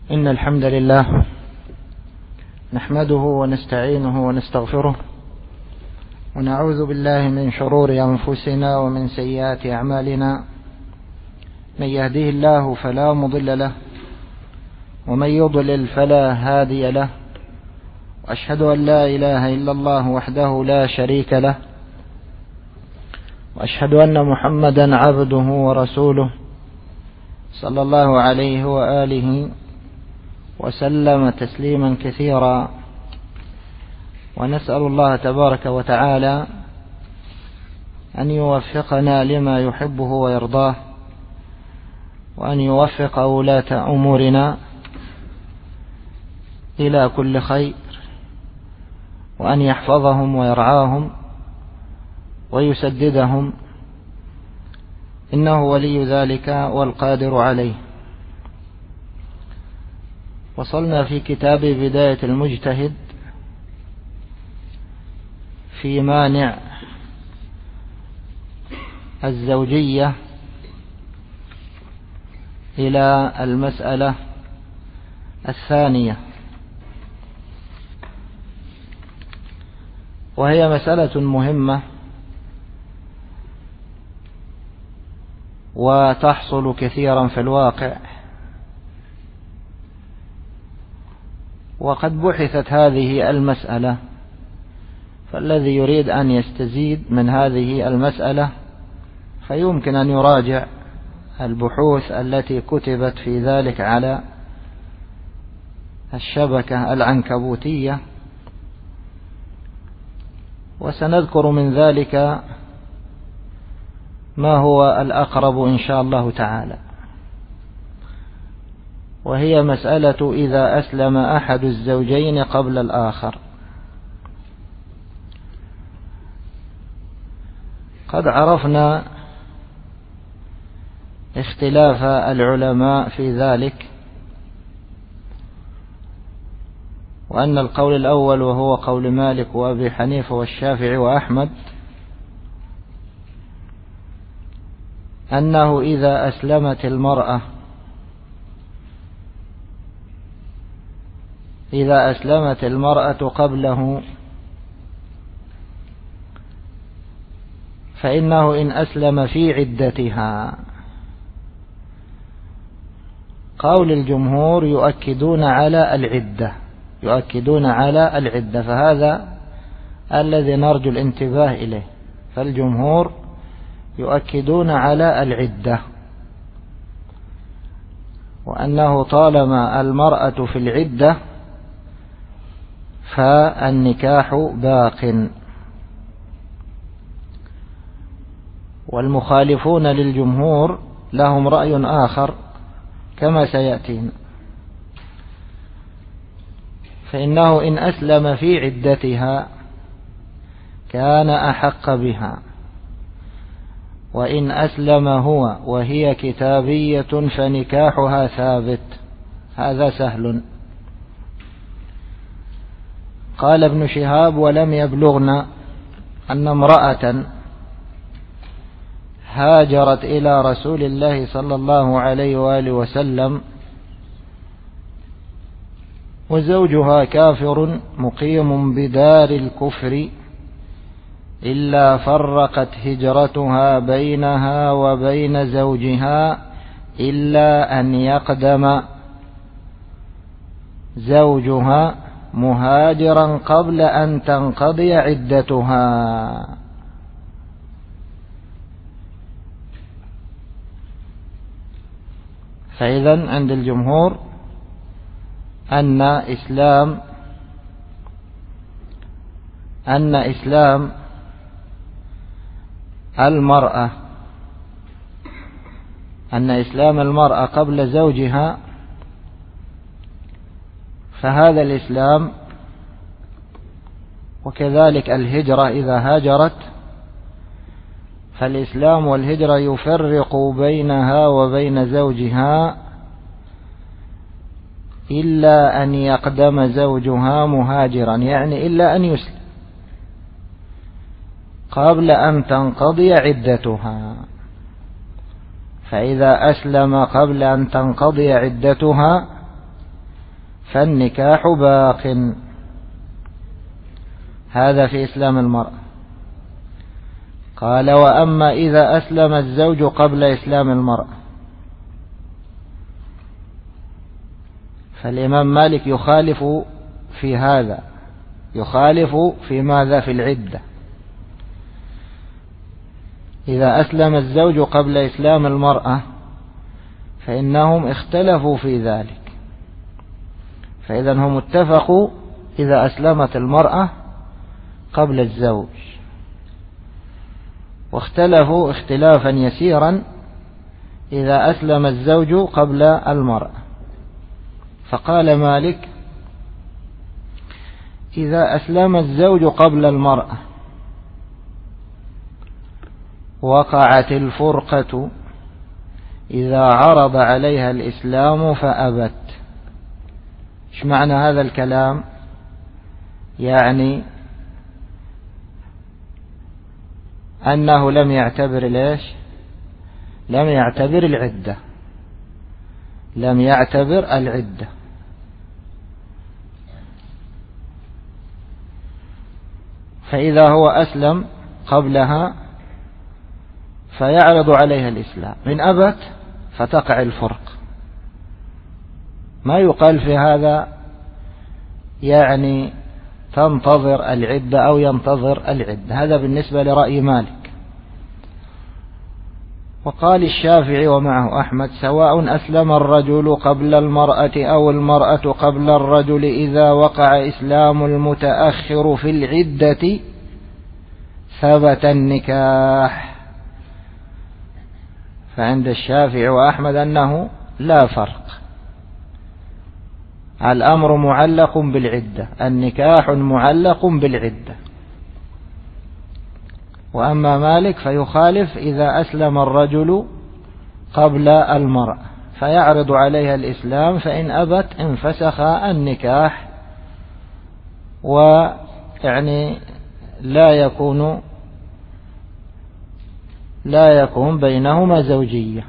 إن الحمد لله نحمده ونستعينه ونستغفره ونعوذ بالله من شرور أنفسنا ومن سيئات أعمالنا. من يهديه الله فلا مضل له ومن يضلل فلا هادي له، وأشهد أن لا إله إلا الله وحده لا شريك له، وأشهد أن محمدا عبده ورسوله صلى الله عليه وآله وسلم تسليما كثيرا. ونسأل الله تبارك وتعالى أن يوفقنا لما يحبه ويرضاه، وأن يوفق ولاة أمورنا إلى كل خير، وأن يحفظهم ويرعاهم ويسددهم، إنه ولي ذلك والقادر عليه. وصلنا في كتاب بداية المجتهد في مانع الزوجية إلى المسألة الثانية، وهي مسألة مهمة وتحصل كثيرا في الواقع، وقد بحثت هذه المسألة، فالذي يريد أن يستزيد من هذه المسألة فيمكن أن يراجع البحوث التي كتبت في ذلك على الشبكة العنكبوتية، وسنذكر من ذلك ما هو الأقرب إن شاء الله تعالى. وهي مسألة إذا أسلم أحد الزوجين قبل الآخر. قد عرفنا اختلاف العلماء في ذلك، وأن القول الأول وهو قول مالك وأبي حنيفة والشافعي وأحمد أنه إذا أسلمت المرأة قبله فإنه إن أسلم في عدتها. قول الجمهور يؤكدون على العدة، فهذا الذي نرجو الانتباه إليه. فالجمهور يؤكدون على العدة، وأنه طالما المرأة في العدة فالنكاح باق. والمخالفون للجمهور لهم رأي آخر كما سيأتينا، فإنه إن أسلم في عدتها كان أحق بها، وإن أسلم هو وهي كتابية فنكاحها ثابت. هذا سهل. قال ابن شهاب: ولم يبلغنا أن امرأة هاجرت إلى رسول الله صلى الله عليه وآله وسلم وزوجها كافر مقيم بدار الكفر إلا فرقت هجرتها بينها وبين زوجها إلا أن يقدم زوجها مهاجرا قبل أن تنقضي عدتها. فإذن عند الجمهور أن إسلام المرأة قبل زوجها، فهذا الإسلام، وكذلك الهجرة إذا هاجرت، فالإسلام والهجرة يفرق بينها وبين زوجها إلا أن يقدم زوجها مهاجرا، يعني إلا أن يسلم قبل أن تنقضي عدتها. فإذا أسلم قبل أن تنقضي عدتها فالنكاح باق. هذا في إسلام المرأة. قال: وأما إذا أسلم الزوج قبل إسلام المرأة، فالإمام مالك يخالف في هذا، يخالف في ماذا؟ في العدة. إذا أسلم الزوج قبل إسلام المرأة فإنهم اختلفوا في ذلك، فإذا هم اتفقوا إذا أسلمت المرأة قبل الزوج، واختلفوا اختلافا يسيرا إذا أسلم الزوج قبل المرأة. فقال مالك: إذا أسلم الزوج قبل المرأة وقعت الفرقة إذا عرض عليها الإسلام فأبت. إيش معنى هذا الكلام؟ يعني أنه لم يعتبر ليش؟ لم يعتبر العدة، لم يعتبر العدة. فإذا هو أسلم قبلها فيعرض عليها الإسلام، إن أبت فتقع الفرق. ما يقال في هذا يعني تنتظر العدة أو ينتظر العدة، هذا بالنسبة لرأي مالك. وقال الشافعي ومعه أحمد: سواء أسلم الرجل قبل المرأة أو المرأة قبل الرجل، إذا وقع إسلام المتأخر في العدة ثبت النكاح. فعند الشافعي وأحمد أنه لا فرق، الأمر معلق بالعدة، النكاح معلق بالعدة. وأما مالك فيخالف إذا أسلم الرجل قبل المرأة فيعرض عليها الإسلام، فإن أبت انفسخ النكاح، ويعني لا يكون بينهما زوجية.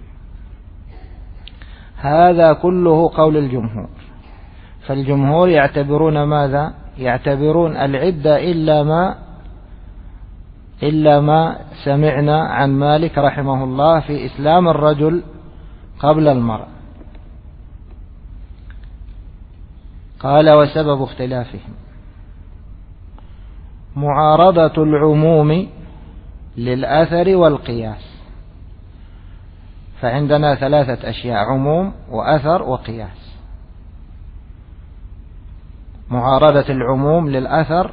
هذا كله قول الجمهور. فالجمهور يعتبرون ماذا؟ يعتبرون العدة إلا ما سمعنا عن مالك رحمه الله في إسلام الرجل قبل المرأة. قال: وسبب اختلافهم معارضة العموم للأثر والقياس. فعندنا ثلاثة أشياء: عموم وأثر وقياس. معارضة العموم للأثر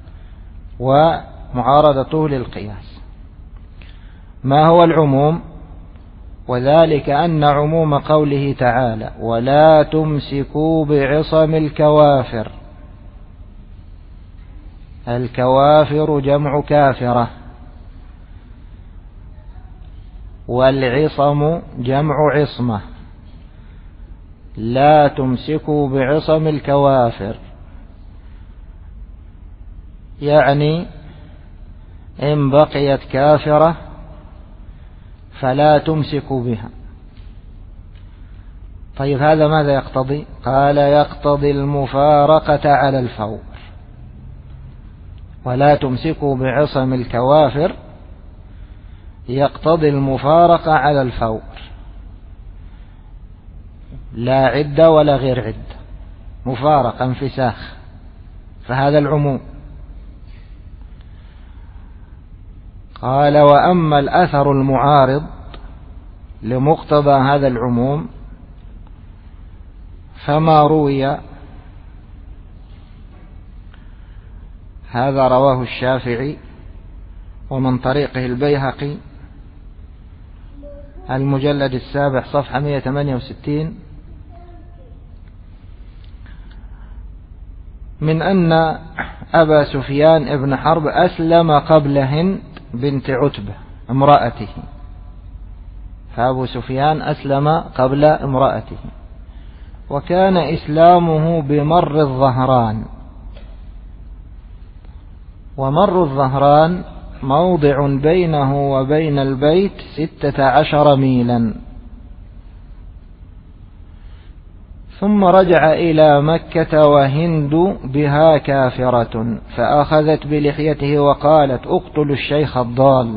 ومعارضته للقياس. ما هو العموم؟ وذلك أن عموم قوله تعالى: ولا تمسكوا بعصم الكوافر. الكوافر جمع كافرة، والعصم جمع عصمة. لا تمسكوا بعصم الكوافر، يعني إن بقيت كافرة فلا تمسكوا بها. طيب هذا ماذا يقتضي؟ قال: يقتضي المفارقة على الفور. ولا تمسكوا بعصم الكوافر يقتضي المفارقة على الفور، لا عدة ولا غير عدة، مفارقة انفساخ. فهذا العموم. قال: وأما الأثر المعارض لمقتضى هذا العموم فما روي، هذا رواه الشافعي ومن طريقه البيهقي، المجلد 7 صفحة 168، من أن أبا سفيان ابن حرب أسلم قبل هند بنت عتبة امرأته. فأبو سفيان أسلم قبل امرأته، وكان إسلامه بمر الظهران. ومر الظهران موضع بينه وبين البيت 16 ميلا. ثم رجع إلى مكة وهند بها كافرة، فأخذت بلحيته وقالت: اقتلوا الشيخ الضال.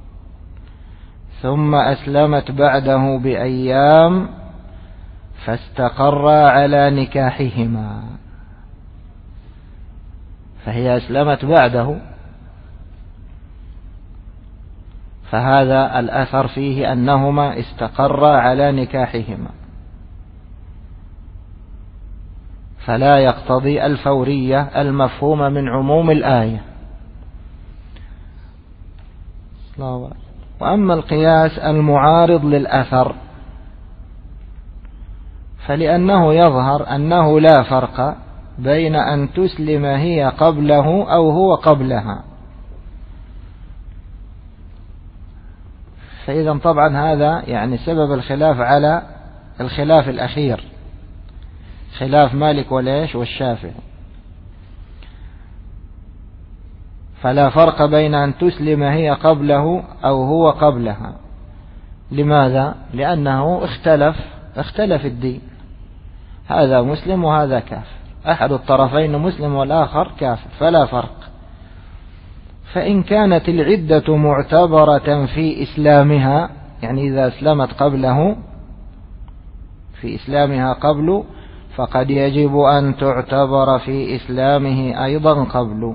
ثم أسلمت بعده بأيام فاستقرا على نكاحهما. فهي أسلمت بعده، فهذا الأثر فيه أنهما استقرا على نكاحهما، فلا يقتضي الفورية المفهومة من عموم الآية. وأما القياس المعارض للأثر فلأنه يظهر أنه لا فرق بين أن تسلم هي قبله أو هو قبلها، فإذا طبعا هذا يعني سبب الخلاف على الخلاف الأخير، خلاف مالك وليش والشافعي. فلا فرق بين أن تسلم هي قبله أو هو قبلها. لماذا؟ لأنه اختلف الدين، هذا مسلم وهذا كافر، أحد الطرفين مسلم والآخر كافر، فلا فرق. فإن كانت العدة معتبرة في إسلامها، يعني إذا أسلمت قبله في إسلامها قبل، فقد يجب أن تعتبر في إسلامه أيضا قبل.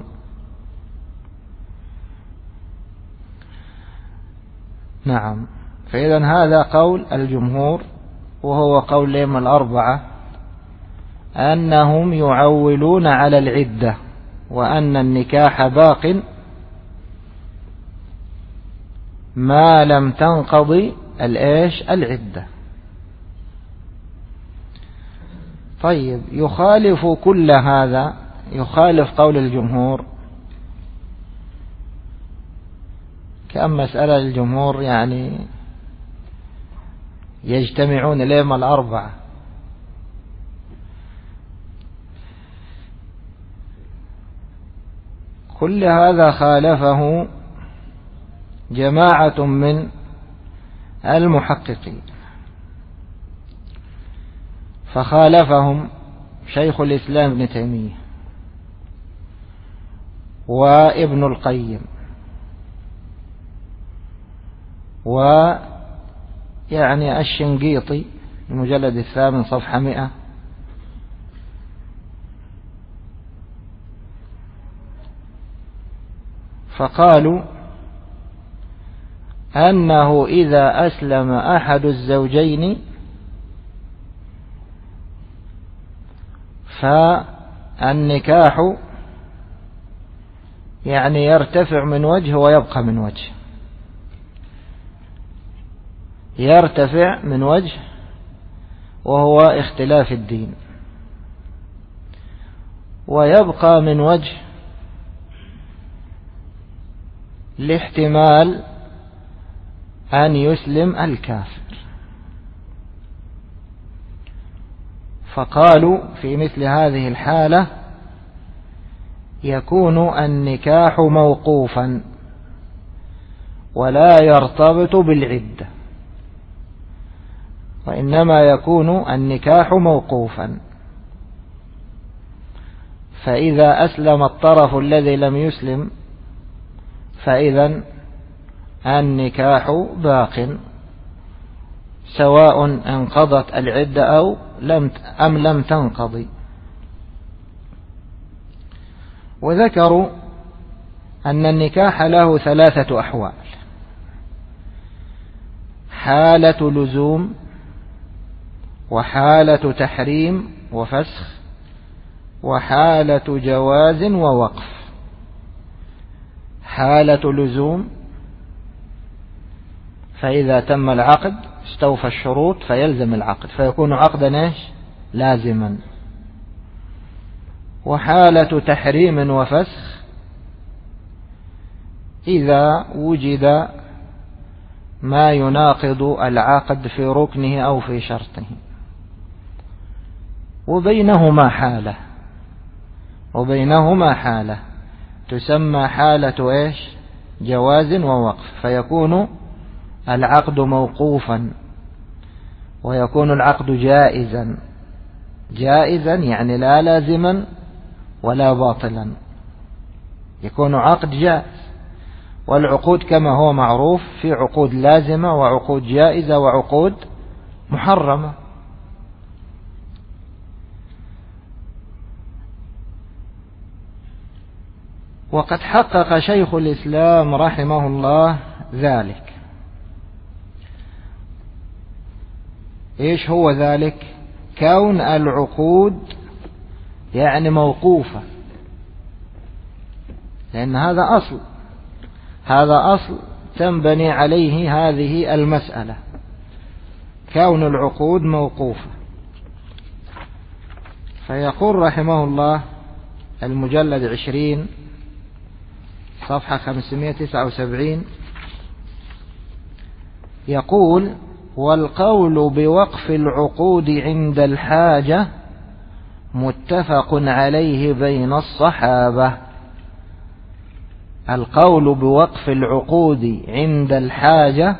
نعم. فإذا هذا قول الجمهور، وهو قول الأئمة الأربعة، أنهم يعولون على العدة، وأن النكاح باق ما لم تنقضي العدة. طيب، يخالف كل هذا، يخالف قول الجمهور، كأن مسألة الجمهور يعني يجتمعون الأئمة الأربعة. كل هذا خالفه جماعة من المحققين، فخالفهم شيخ الإسلام ابن تيمية وابن القيم ويعني الشنقيطي المجلد 8 صفحة 100، فقالوا أنه إذا أسلم أحد الزوجين فالنكاح يعني يرتفع من وجه ويبقى من وجه، يرتفع من وجه وهو اختلاف الدين، ويبقى من وجه لاحتمال أن يسلم الكافر. فقالوا في مثل هذه الحالة يكون النكاح موقوفا ولا يرتبط بالعدة، وإنما يكون النكاح موقوفا. فإذا أسلم الطرف الذي لم يسلم فإذا النكاح باق، سواء انقضت العدة أم لم تنقضي. وذكروا أن النكاح له 3 أحوال: حالة لزوم، وحالة تحريم وفسخ، وحالة جواز ووقف. حالة لزوم، فإذا تم العقد استوفى الشروط فيلزم العقد، فيكون عقدا لازما. وحالة تحريم وفسخ، إذا وجد ما يناقض العقد في ركنه أو في شرطه. وبينهما حالة تسمى حالة جواز ووقف، فيكون العقد موقوفا ويكون العقد جائزا جائزا يعني لا لازما ولا باطلا، يكون عقد جائز. والعقود كما هو معروف في عقود لازمة وعقود جائزة وعقود محرمة. وقد حقق شيخ الإسلام رحمه الله ذلك. إيش هو ذلك؟ كون العقود يعني موقوفة، لأن هذا أصل تنبني عليه هذه المسألة، كون العقود موقوفة. فيقول رحمه الله المجلد 20 صفحة 579 يقول: والقول بوقف العقود عند الحاجة متفق عليه بين الصحابة. القول بوقف العقود عند الحاجة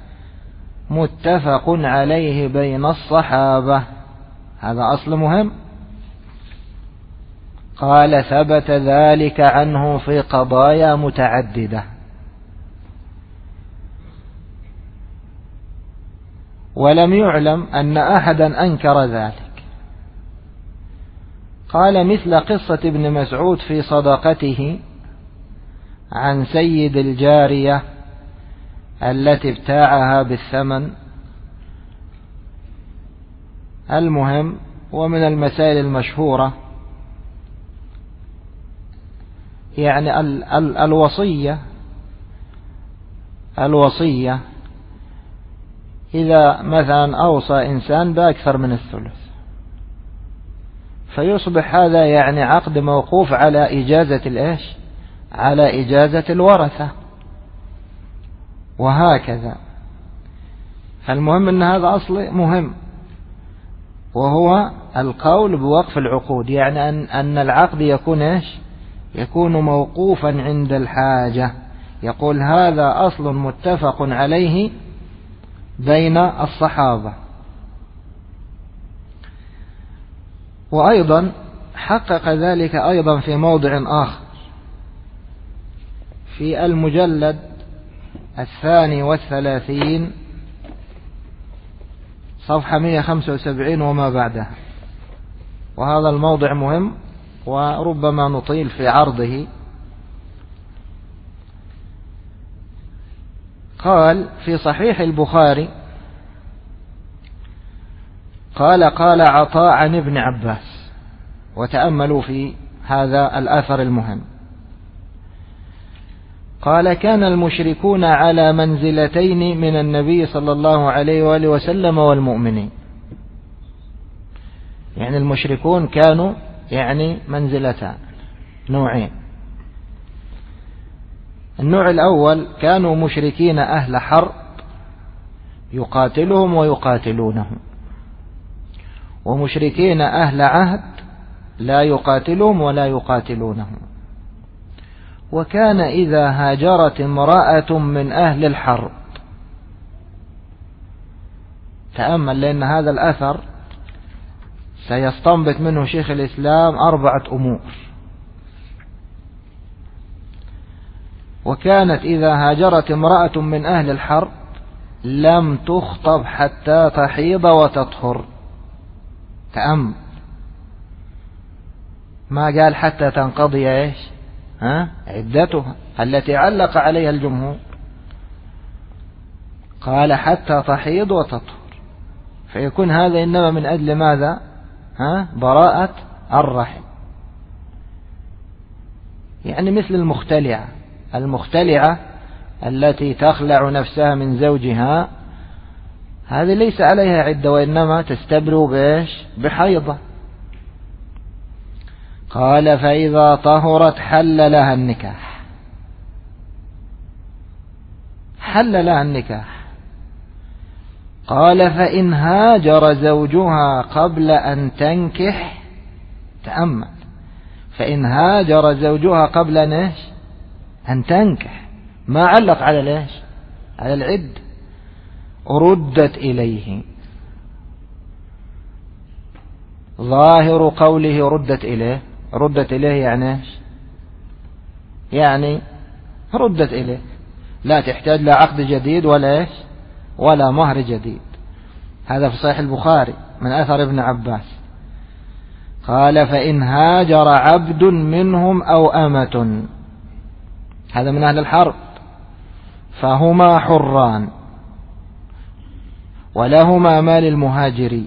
متفق عليه بين الصحابة، هذا أصل مهم. قال: ثبت ذلك عنه في قضايا متعددة، ولم يعلم أن أحدا أنكر ذلك. قال: مثل قصة ابن مسعود في صدقته عن سيد الجارية التي ابتاعها بالثمن. المهم، ومن المسائل المشهورة يعني الوصية إذا مثلا أوصى إنسان بأكثر من الثلث، فيصبح هذا يعني عقد موقوف على إجازة الورثة، وهكذا. فالمهم أن هذا أصل مهم، وهو القول بوقف العقود، يعني أن العقد يكون موقوفا عند الحاجة. يقول: هذا أصل متفق عليه بين الصحابة. وأيضا حقق ذلك أيضا في موضع آخر في المجلد 32 صفحة 175 وما بعدها، وهذا الموضع مهم وربما نطيل في عرضه. قال في صحيح البخاري: قال عطاء عن ابن عباس، وتأملوا في هذا الأثر المهم. قال: كان المشركون على منزلتين من النبي صلى الله عليه وآله وسلم والمؤمنين. يعني المشركون كانوا منزلتان، نوعين. النوع الأول كانوا مشركين أهل حرب يقاتلهم ويقاتلونهم، ومشركين أهل عهد لا يقاتلهم ولا يقاتلونهم. وكان إذا هاجرت امرأة من أهل الحرب، تأمل، لأن هذا الأثر سيستنبط منه شيخ الإسلام 4 أمور. وكانت إذا هاجرت امرأة من أهل الحرب لم تخطب حتى تحيض وتطهر. تأمل، ما قال حتى تنقضي عدتها التي علق عليها الجمهور، قال حتى تحيض وتطهر. فيكون هذا إنما من أجل ماذا؟ براءة الرحم. يعني مثل المختلعة التي تخلع نفسها من زوجها، هذه ليس عليها عدة، وإنما تستبرئ بحيضة. قال: فإذا طهرت حل لها النكاح. قال: فإن هاجر زوجها قبل أن تنكح، تأمل، فإن هاجر زوجها قبل أن تنكح، ما علق على على العد، ردت ظاهر قوله ردت إليه. ردت إليه يعني إيش؟ يعني ردت إليه، لا تحتاج لا عقد جديد ولا إيش ولا مهر جديد. هذا في صحيح البخاري من أثر ابن عباس قال فإن هاجر عبد منهم أو أمة، هذا من أهل الحرب، فهما حران ولهما مال المهاجرين.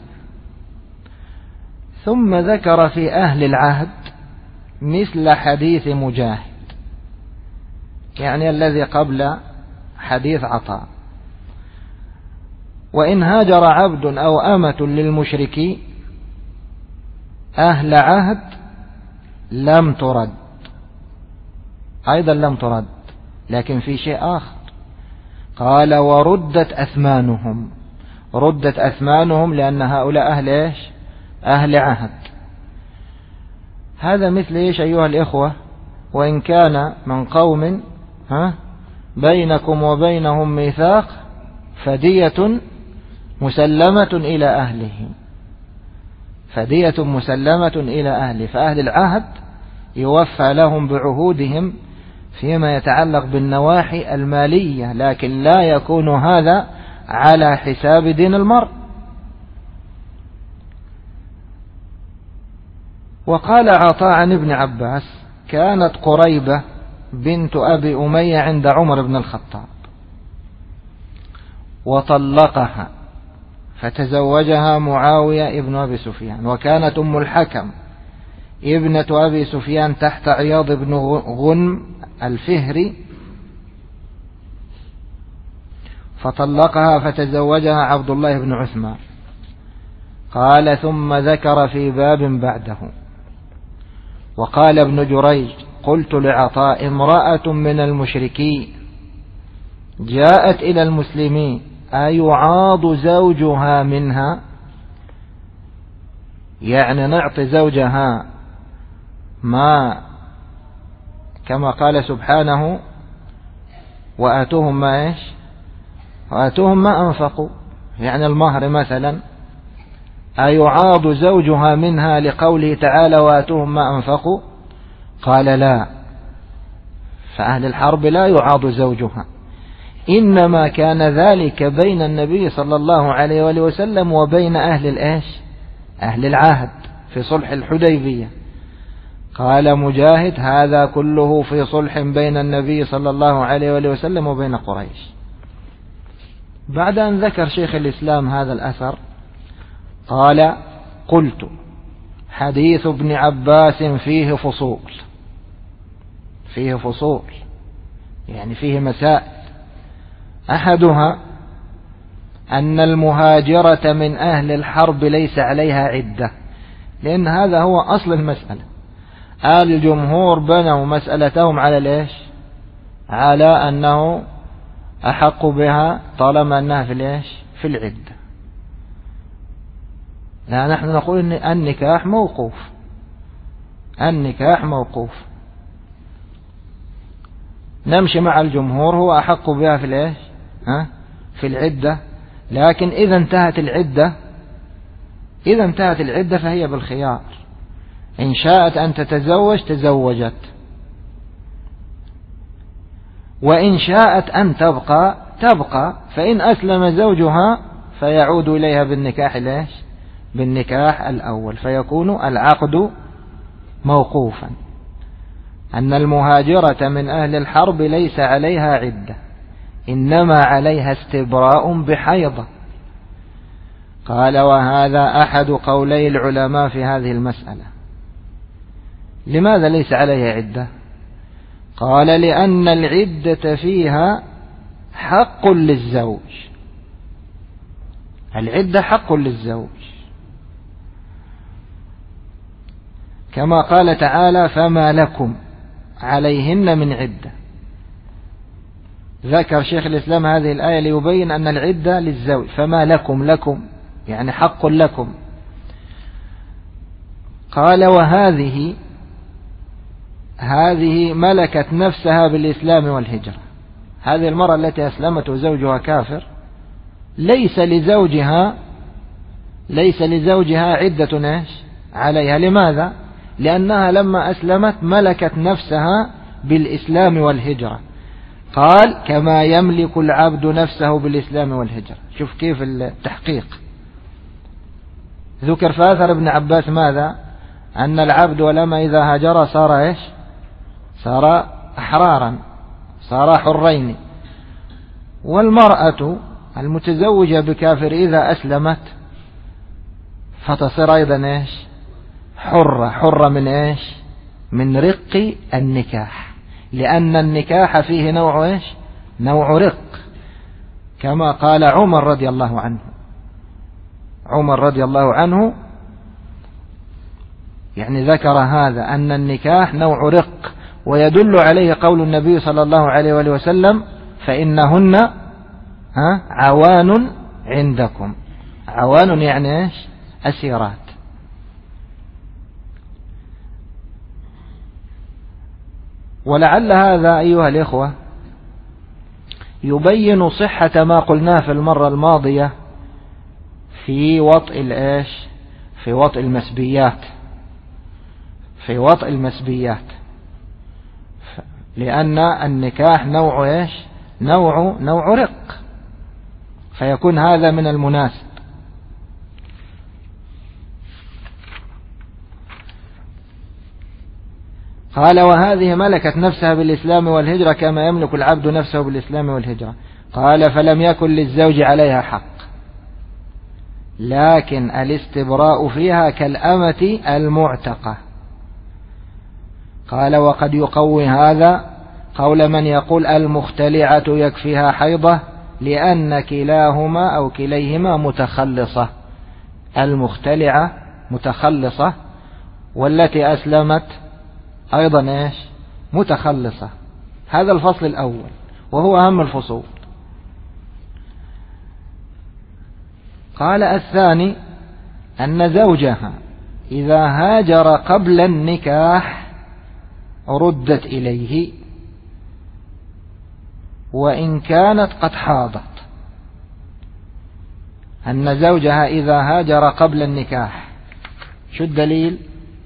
ثم ذكر في أهل العهد مثل حديث مجاهد، يعني الذي قبل حديث عطاء. وإن هاجر عبد أو أمة للمشركين أهل عهد لم ترد، أيضا لم ترد، لكن في شيء آخر. قال وردت أثمانهم. ردت أثمانهم لأن هؤلاء أهل إيش؟ أهل عهد. هذا مثل إيش أيها الإخوة؟ وإن كان من قوم بينكم وبينهم ميثاق فدية مسلمة إلى أهلهم. فدية مسلمة إلى أهله. فأهل العهد يوفى لهم بعهودهم فيما يتعلق بالنواحي المالية، لكن لا يكون هذا على حساب دين المرء. وقال عطاء عن ابن عباس كانت قريبة بنت أبي أمية عند عمر بن الخطاب وطلقها فتزوجها معاوية ابن أبي سفيان، وكانت أم الحكم ابنة أبي سفيان تحت عياض بن غنم الفهري، فطلقها فتزوجها عبد الله بن عثمان. قال ثم ذكر في باب بعده. وقال ابن جريج قلت لعطاء امرأة من المشركين جاءت إلى المسلمين أيعاض زوجها منها؟ يعني نعطي زوجها ما كما قال سبحانه وآتوهم ما إيش؟ وآتوهم ما أنفقوا، يعني المهر مثلا. أيعاض زوجها منها لقوله تعالى وآتوهم ما أنفقوا؟ قال لا، فأهل الحرب لا يعاض زوجها، إنما كان ذلك بين النبي صلى الله عليه وآله وسلم وبين أهل الإيش؟ أهل العهد في صلح الحديبية. قال مجاهد هذا كله في صلح بين النبي صلى الله عليه وآله وسلم وبين قريش. بعد أن ذكر شيخ الإسلام هذا الأثر قال قلت حديث ابن عباس فيه فصول. فيه فصول يعني فيه مسائل. أحدها أن المهاجرة من أهل الحرب ليس عليها عدة، لأن هذا هو أصل المسألة. الجمهور بنوا مسألتهم على ليش؟ على أنه أحق بها طالما أنها في ليش؟ في العدة. لا، نحن نقول أن النكاح موقوف. النكاح موقوف. نمشي مع الجمهور، هو أحق بها في ليش؟ في العدة. لكن إذا انتهت العدة فهي بالخيار، إن شاءت أن تتزوج تزوجت، وإن شاءت أن تبقى. فإن أسلم زوجها فيعود إليها بالنكاح ليش؟ بالنكاح الأول، فيكون العقد موقوفا. أن المهاجرة من أهل الحرب ليس عليها عدة، إنما عليها استبراء بحيضة. قال وهذا أحد قولي العلماء في هذه المسألة. لماذا ليس عليها عدة؟ قال لأن العدة فيها حق للزوج. العدة حق للزوج، كما قال تعالى فما لكم عليهن من عدة. ذكر شيخ الإسلام هذه الآية ليبين أن العدة للزوج. فما لكم يعني حق لكم. قال وهذه ملكت نفسها بالإسلام والهجرة. هذه المرأة التي أسلمت وزوجها كافر ليس لزوجها عدة عليها. لماذا؟ لأنها لما أسلمت ملكت نفسها بالإسلام والهجرة. قال كما يملك العبد نفسه بالإسلام والهجرة. شوف كيف التحقيق. ذكر في أثر ابن عباس ماذا؟ أن العبد ولما إذا هاجر صار إيش؟ صار أحرارا، صار حرين. والمرأة المتزوجة بكافر إذا أسلمت فتصير أيضا إيش؟ حرة من إيش؟ من رق النكاح، لأن النكاح فيه نوع إيش؟ نوع رق، كما قال عمر رضي الله عنه. عمر رضي الله عنه يعني ذكر هذا أن النكاح نوع رق، ويدل عليه قول النبي صلى الله عليه وآله وسلم فإنهن عوان عندكم. عوان يعني إيش؟ أسيرات. ولعل هذا أيها الإخوة يبين صحة ما قلناه في المرة الماضية في وطء الإيش؟ في وطء المسبيات، في وطء المسبيات، لأن النكاح نوع إيش؟ نوع رق، فيكون هذا من المناسب. قال وهذه ملكت نفسها بالإسلام والهجرة كما يملك العبد نفسه بالإسلام والهجرة. قال فلم يكن للزوج عليها حق، لكن الاستبراء فيها كالأمة المعتقة. قال وقد يقوي هذا قول من يقول المختلعة يكفيها حيضة لأن كلاهما أو كليهما متخلصة. المختلعة متخلصة، والتي أسلمت أيضا إيش؟ متخلصة. هذا الفصل الأول وهو أهم الفصول. قال الثاني أن زوجها إذا هاجر قبل النكاح ردت إليه وإن كانت قد حاضت. أن زوجها إذا هاجر قبل النكاح، شو الدليل؟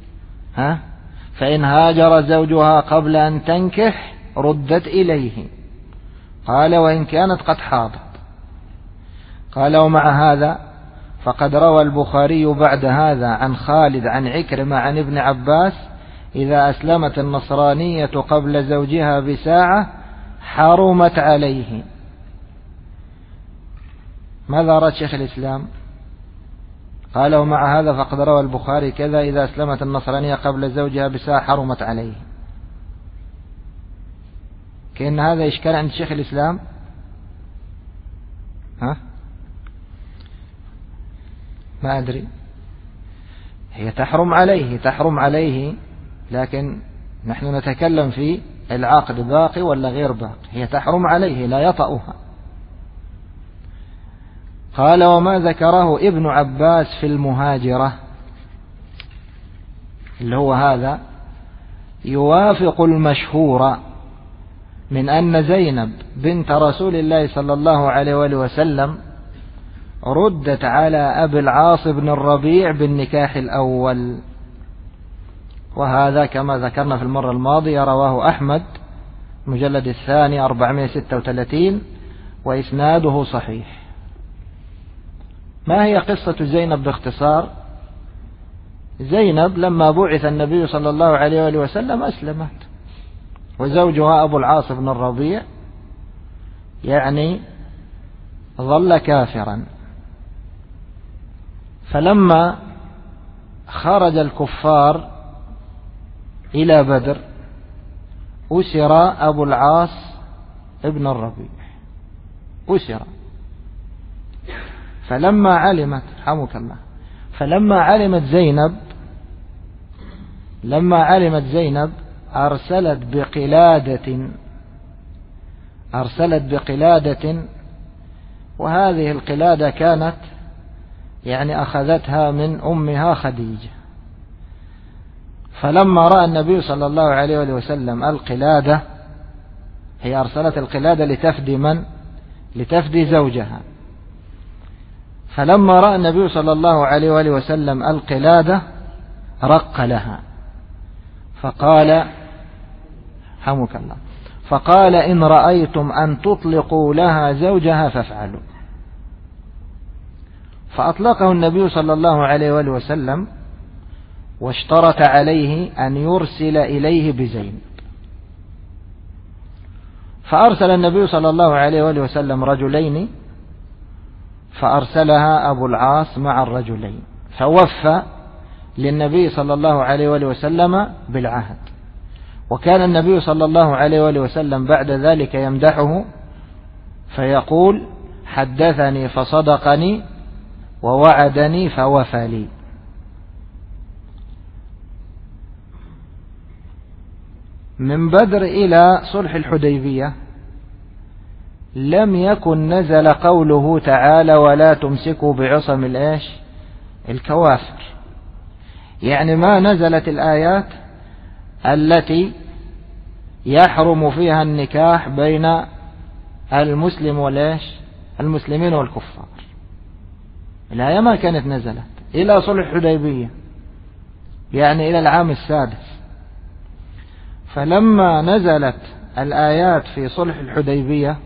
فإن هاجر زوجها قبل أن تنكح ردت إليه. قال وإن كانت قد حاضت. قال ومع هذا فقد روى البخاري بعد هذا عن خالد عن عكرمة عن ابن عباس إذا أسلمت النصرانية قبل زوجها بساعة حرمت عليه. ماذا أراد شيخ الإسلام؟ قال ومع هذا فقد روى البخاري كذا إذا أسلمت النصرانية قبل زوجها بساعة حرمت عليه. كأن هذا إشكال عند شيخ الإسلام. ما أدري، هي تحرم عليه، لكن نحن نتكلم في العقد باقي ولا غير باقي. هي تحرم عليه لا يطأها. قال وما ذكره ابن عباس في المهاجرة اللي هو هذا يوافق المشهور من أن زينب بنت رسول الله صلى الله عليه وآله وسلم ردت على أبي العاص بن الربيع بالنكاح الأول. وهذا كما ذكرنا في المرة الماضية رواه أحمد مجلد الثاني 436 وإسناده صحيح. ما هي قصة زينب باختصار؟ زينب لما بعث النبي صلى الله عليه وآله وسلم أسلمت، وزوجها أبو العاص بن الربيع يعني ظل كافرا. فلما خرج الكفار إلى بدر أسر أبو العاص ابن الربيع، أسر. فلما علمت رحمك الله، فلما علمت زينب أرسلت بقلادة، وهذه القلادة كانت يعني أخذتها من أمها خديجة. فلما رأى النبي صلى الله عليه وسلم القلادة، هي أرسلت القلادة لتفدي من؟ لتفدي زوجها. فلما رأى النبي صلى الله عليه وسلم القلادة رق لها فقال حمك الله فقال إن رأيتم أن تطلقوا لها زوجها فافعلوا. فأطلقه النبي صلى الله عليه وآله وسلم واشترط عليه أن يرسل إليه بزينب. فأرسل النبي صلى الله عليه وآله وسلم رجلين فأرسلها أبو العاص مع الرجلين فوفى للنبي صلى الله عليه وآله وسلم بالعهد. وكان النبي صلى الله عليه وآله وسلم بعد ذلك يمدحه فيقول حدثني فصدقني ووعدني فوفى لي. من بدر إلى صلح الحديبية لم يكن نزل قوله تعالى ولا تمسكوا بعصم الكوافر، يعني ما نزلت الآيات التي يحرم فيها النكاح بين المسلمين والكفار. الآية ما كانت نزلت إلى صلح الحديبية، يعني إلى العام السادس. فلما نزلت الآيات في صلح الحديبية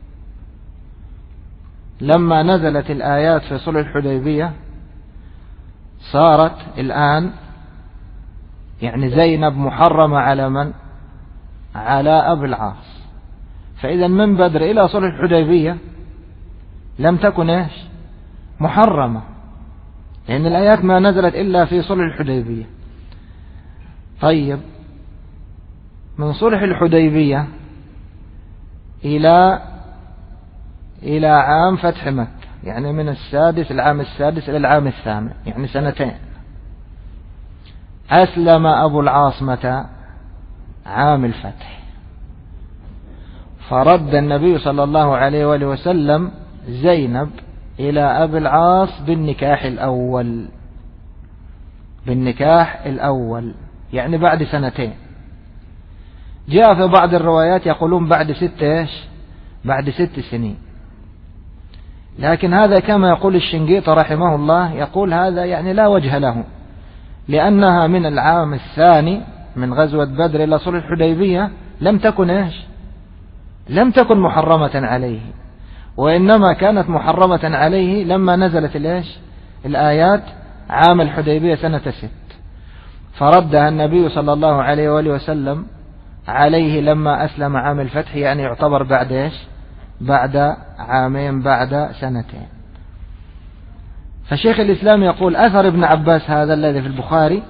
صارت الآن يعني زينب محرمة على من؟ على أبي العاص. فإذا من بدر إلى صلح الحديبية لم تكن محرمة، لأن الآيات ما نزلت إلا في صلح الحديبية. طيب، من صلح الحديبية إلى عام فتح مكة، يعني من العام السادس إلى العام الثامن، يعني سنتين. أسلم أبو العاص متى؟ عام الفتح. فرد النبي صلى الله عليه وآله وسلم زينب إلى أبي العاص بالنكاح الأول، يعني بعد سنتين. جاء في بعض الروايات يقولون بعد 6 سنين، لكن هذا كما يقول الشنقيطي رحمه الله، يقول هذا يعني لا وجه له، لأنها من العام الثاني من غزوة بدر إلى صلح الحديبية لم تكن محرمة عليه، وإنما كانت محرمة عليه لما نزلت الآيات عام الحديبية سنة 6. فردها النبي صلى الله عليه وآله وسلم عليه لما أسلم عام الفتح، يعني يعتبر بعد عامين، بعد سنتين. فشيخ الإسلام يقول أثر ابن عباس هذا الذي في البخاري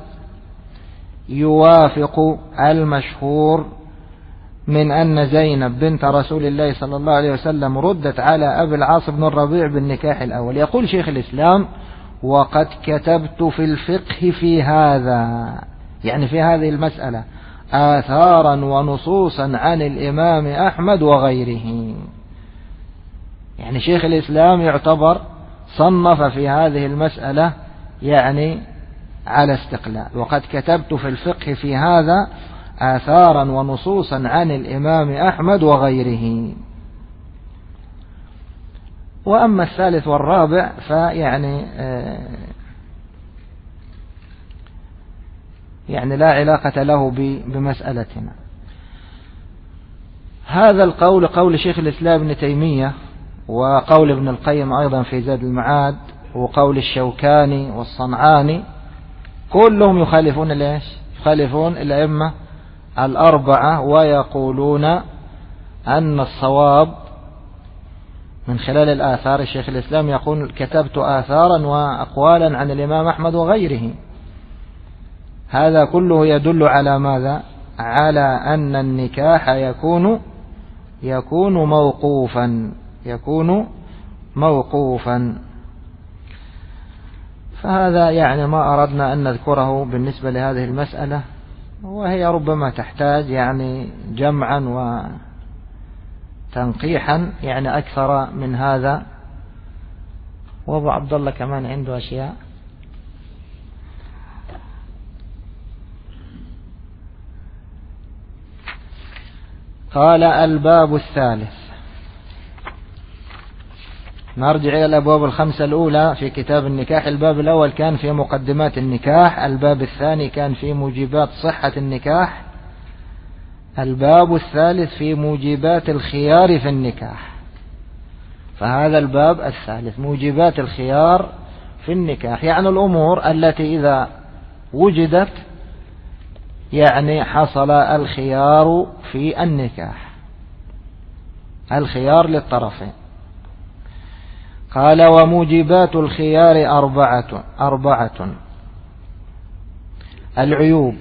يوافق المشهور من أن زينب بنت رسول الله صلى الله عليه وسلم ردت على أبي العاص بن الربيع بالنكاح الأول. يقول شيخ الإسلام وقد كتبت في الفقه في هذا، يعني في هذه المسألة، آثارا ونصوصا عن الإمام أحمد وغيره. يعني شيخ الإسلام يعتبر صنف في هذه المسألة يعني على استقلال. وقد كتبت في الفقه في هذا آثارا ونصوصا عن الإمام أحمد وغيره. وأما الثالث والرابع فيعني يعني لا علاقة له بمسألتنا. هذا القول قول شيخ الإسلام ابن تيمية، وقول ابن القيم أيضا في زاد المعاد، وقول الشوكاني والصنعاني، كلهم يخالفون الأئمة الأربعة، ويقولون أن الصواب من خلال الآثار. الشيخ الإسلام يقول كتبت آثارا وأقوالا عن الإمام أحمد وغيره. هذا كله يدل على ماذا؟ على أن النكاح يكون موقوفا. فهذا يعني ما أردنا أن نذكره بالنسبة لهذه المسألة، وهي ربما تحتاج يعني جمعا وتنقيحا يعني أكثر من هذا. وابو عبد الله كمان عنده أشياء. قال الباب الثالث نرجع إلى الأبواب الخمسة الأولى في كتاب النكاح. الباب الأول كان في مقدمات النكاح، الباب الثاني كان في موجبات صحة النكاح، الباب الثالث في موجبات الخيار في النكاح. فهذا الباب الثالث موجبات الخيار في النكاح، يعني الأمور التي إذا وجدت يعني حصل الخيار في النكاح، الخيار للطرفين. قال: وموجبات الخيار أربعة: العيوب،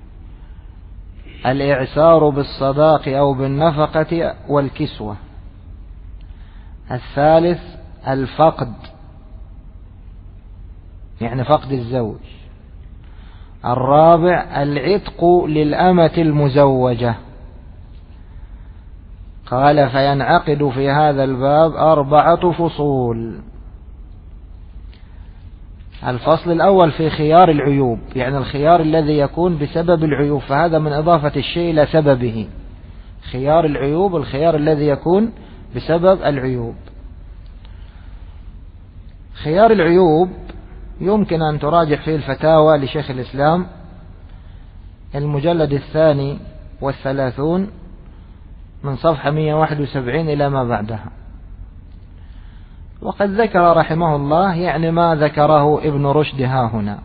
الإعسار بالصداق أو بالنفقة والكسوة. الثالث الفقد، يعني فقد الزوج. الرابع العتق للأمة المزوجة. قال: فينعقد في هذا الباب 4 فصول. الفصل الأول في خيار العيوب، يعني الخيار الذي يكون بسبب العيوب، فهذا من إضافة الشيء إلى سببه. خيار العيوب الخيار الذي يكون بسبب العيوب. خيار العيوب يمكن أن تراجع فيه الفتاوى لشيخ الإسلام المجلد 32 من صفحة 171 إلى ما بعدها. وقد ذكر رحمه الله يعني ما ذكره ابن رشد ها هنا.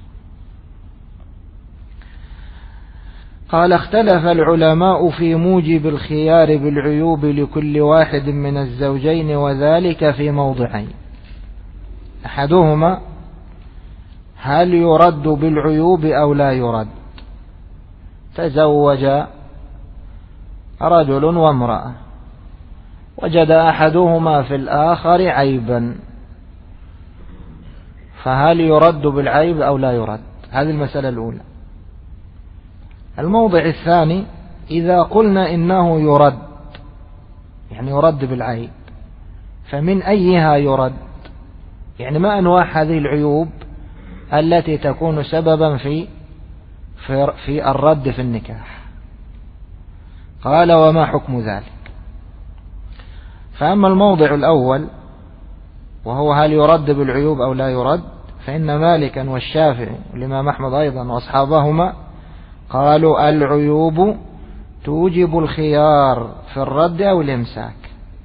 قال: اختلف العلماء في موجب الخيار بالعيوب لكل واحد من الزوجين، وذلك في موضعين: أحدهما هل يرد بالعيوب أو لا يرد. تزوج رجل وامرأة، وجد أحدهما في الآخر عيبا، فهل يرد بالعيب أو لا يرد؟ هذه المسألة الأولى. الموضع الثاني: إذا قلنا إنه يرد، يعني يرد بالعيب، فمن أيها يرد؟ يعني ما أنواع هذه العيوب التي تكون سببا في الرد في النكاح؟ قال: وما حكم ذلك؟ فأما الموضع الأول وهو هل يرد بالعيوب أو لا يرد، فإن مالكا والشافعي والإمام أحمد أيضا وأصحابهما قالوا: العيوب توجب الخيار في الرد أو الإمساك.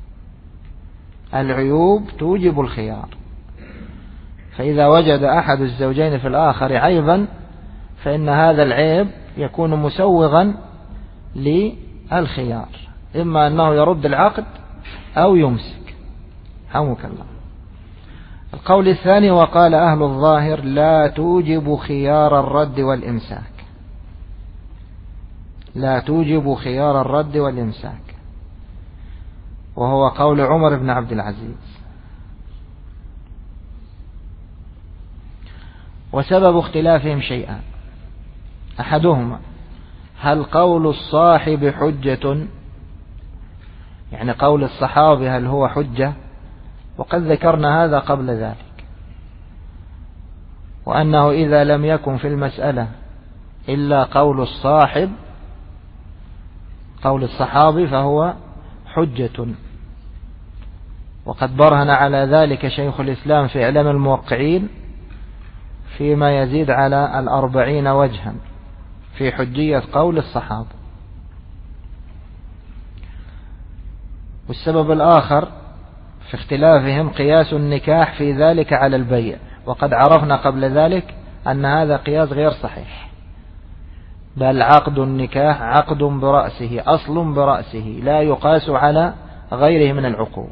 العيوب توجب الخيار، فإذا وجد أحد الزوجين في الآخر عيبا فإن هذا العيب يكون مسوغا للخيار، إما أنه يرد العقد أو يمسك. حمك الله. القول الثاني: وقال أهل الظاهر لا توجب خيار الرد والإمساك، لا توجب خيار الرد والإمساك، وهو قول عمر بن عبد العزيز. وسبب اختلافهم شيئان: أحدهما هل قول الصاحب حجة، يعني قول الصحابي هل هو حجة؟ وقد ذكرنا هذا قبل ذلك، وأنه إذا لم يكن في المسألة إلا قول الصاحب قول الصحابي فهو حجة. وقد برهن على ذلك شيخ الإسلام في إعلام الموقعين فيما يزيد على 40 وجها في حجية قول الصحابة. والسبب الآخر في اختلافهم قياس النكاح في ذلك على البيع، وقد عرفنا قبل ذلك أن هذا قياس غير صحيح، بل عقد النكاح عقد برأسه، أصل برأسه، لا يقاس على غيره من العقود.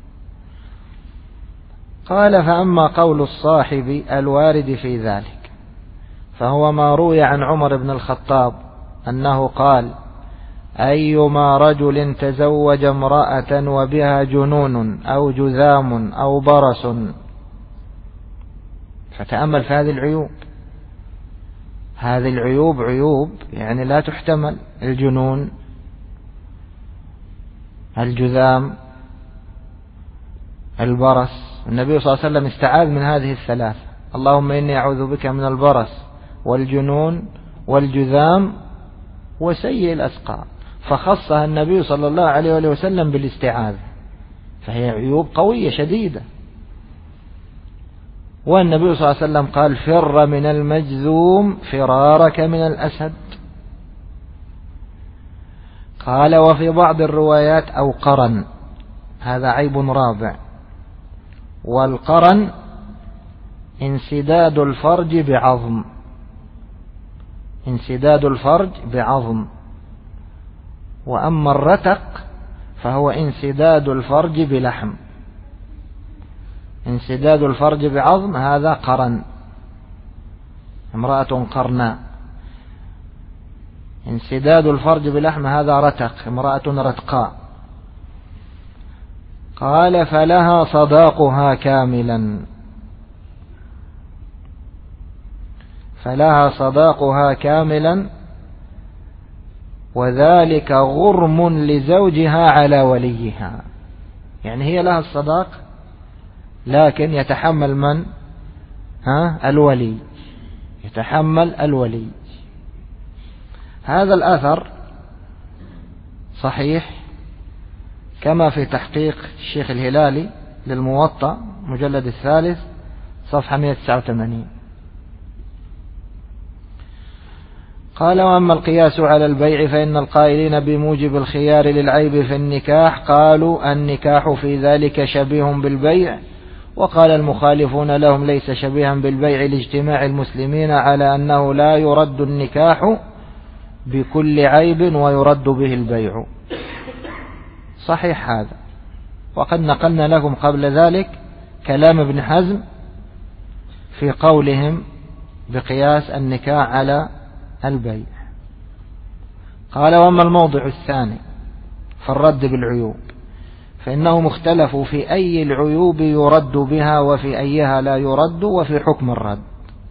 قال: فأما قول الصاحب الوارد في ذلك فهو ما روي عن عمر بن الخطاب أنه قال: أيما رجل تزوج امرأة وبها جنون أو جذام أو برص. فتأمل في هذه العيوب، هذه العيوب عيوب يعني لا تحتمل: الجنون، الجذام، البرص. النبي صلى الله عليه وسلم استعاذ من هذه الثلاث: اللهم إني أعوذ بك من البرص والجنون والجذام وسيء الأسقام، فخصها النبي صلى الله عليه وسلم بالاستعاذة. فهي عيوب قوية شديدة. والنبي صلى الله عليه وسلم قال فر من المجذوم فرارك من الأسد. قال وفي بعض الروايات أو قرن، هذا عيب رابع. والقرن انسداد الفرج بعظم، انسداد الفرج بعظم. وأما الرتق فهو انسداد الفرج بلحم. انسداد الفرج بعظم هذا قرن، امرأة قرناء. انسداد الفرج بلحم هذا رتق، امرأة رتقاء. قال فلها صداقها كاملا، فلها صداقها كاملا، وذلك غرم لزوجها على وليها. يعني هي لها الصداق لكن يتحمل من؟ الولي، يتحمل الولي. هذا الأثر صحيح كما في تحقيق الشيخ الهلالي للموطأ مجلد 3 صفحة 189. قال وأما القياس على البيع فإن القائلين بموجب الخيار للعيب في النكاح قالوا النكاح في ذلك شبيه بالبيع، وقال المخالفون لهم ليس شبيها بالبيع لاجتماع المسلمين على أنه لا يرد النكاح بكل عيب ويرد به البيع. صحيح هذا، وقد نقلنا لكم قبل ذلك كلام ابن حزم في قولهم بقياس النكاح على البيع. قال وأما الموضع الثاني فالرد بالعيوب فإنهم اختلفوا في أي العيوب يرد بها وفي أيها لا يرد وفي حكم الرد.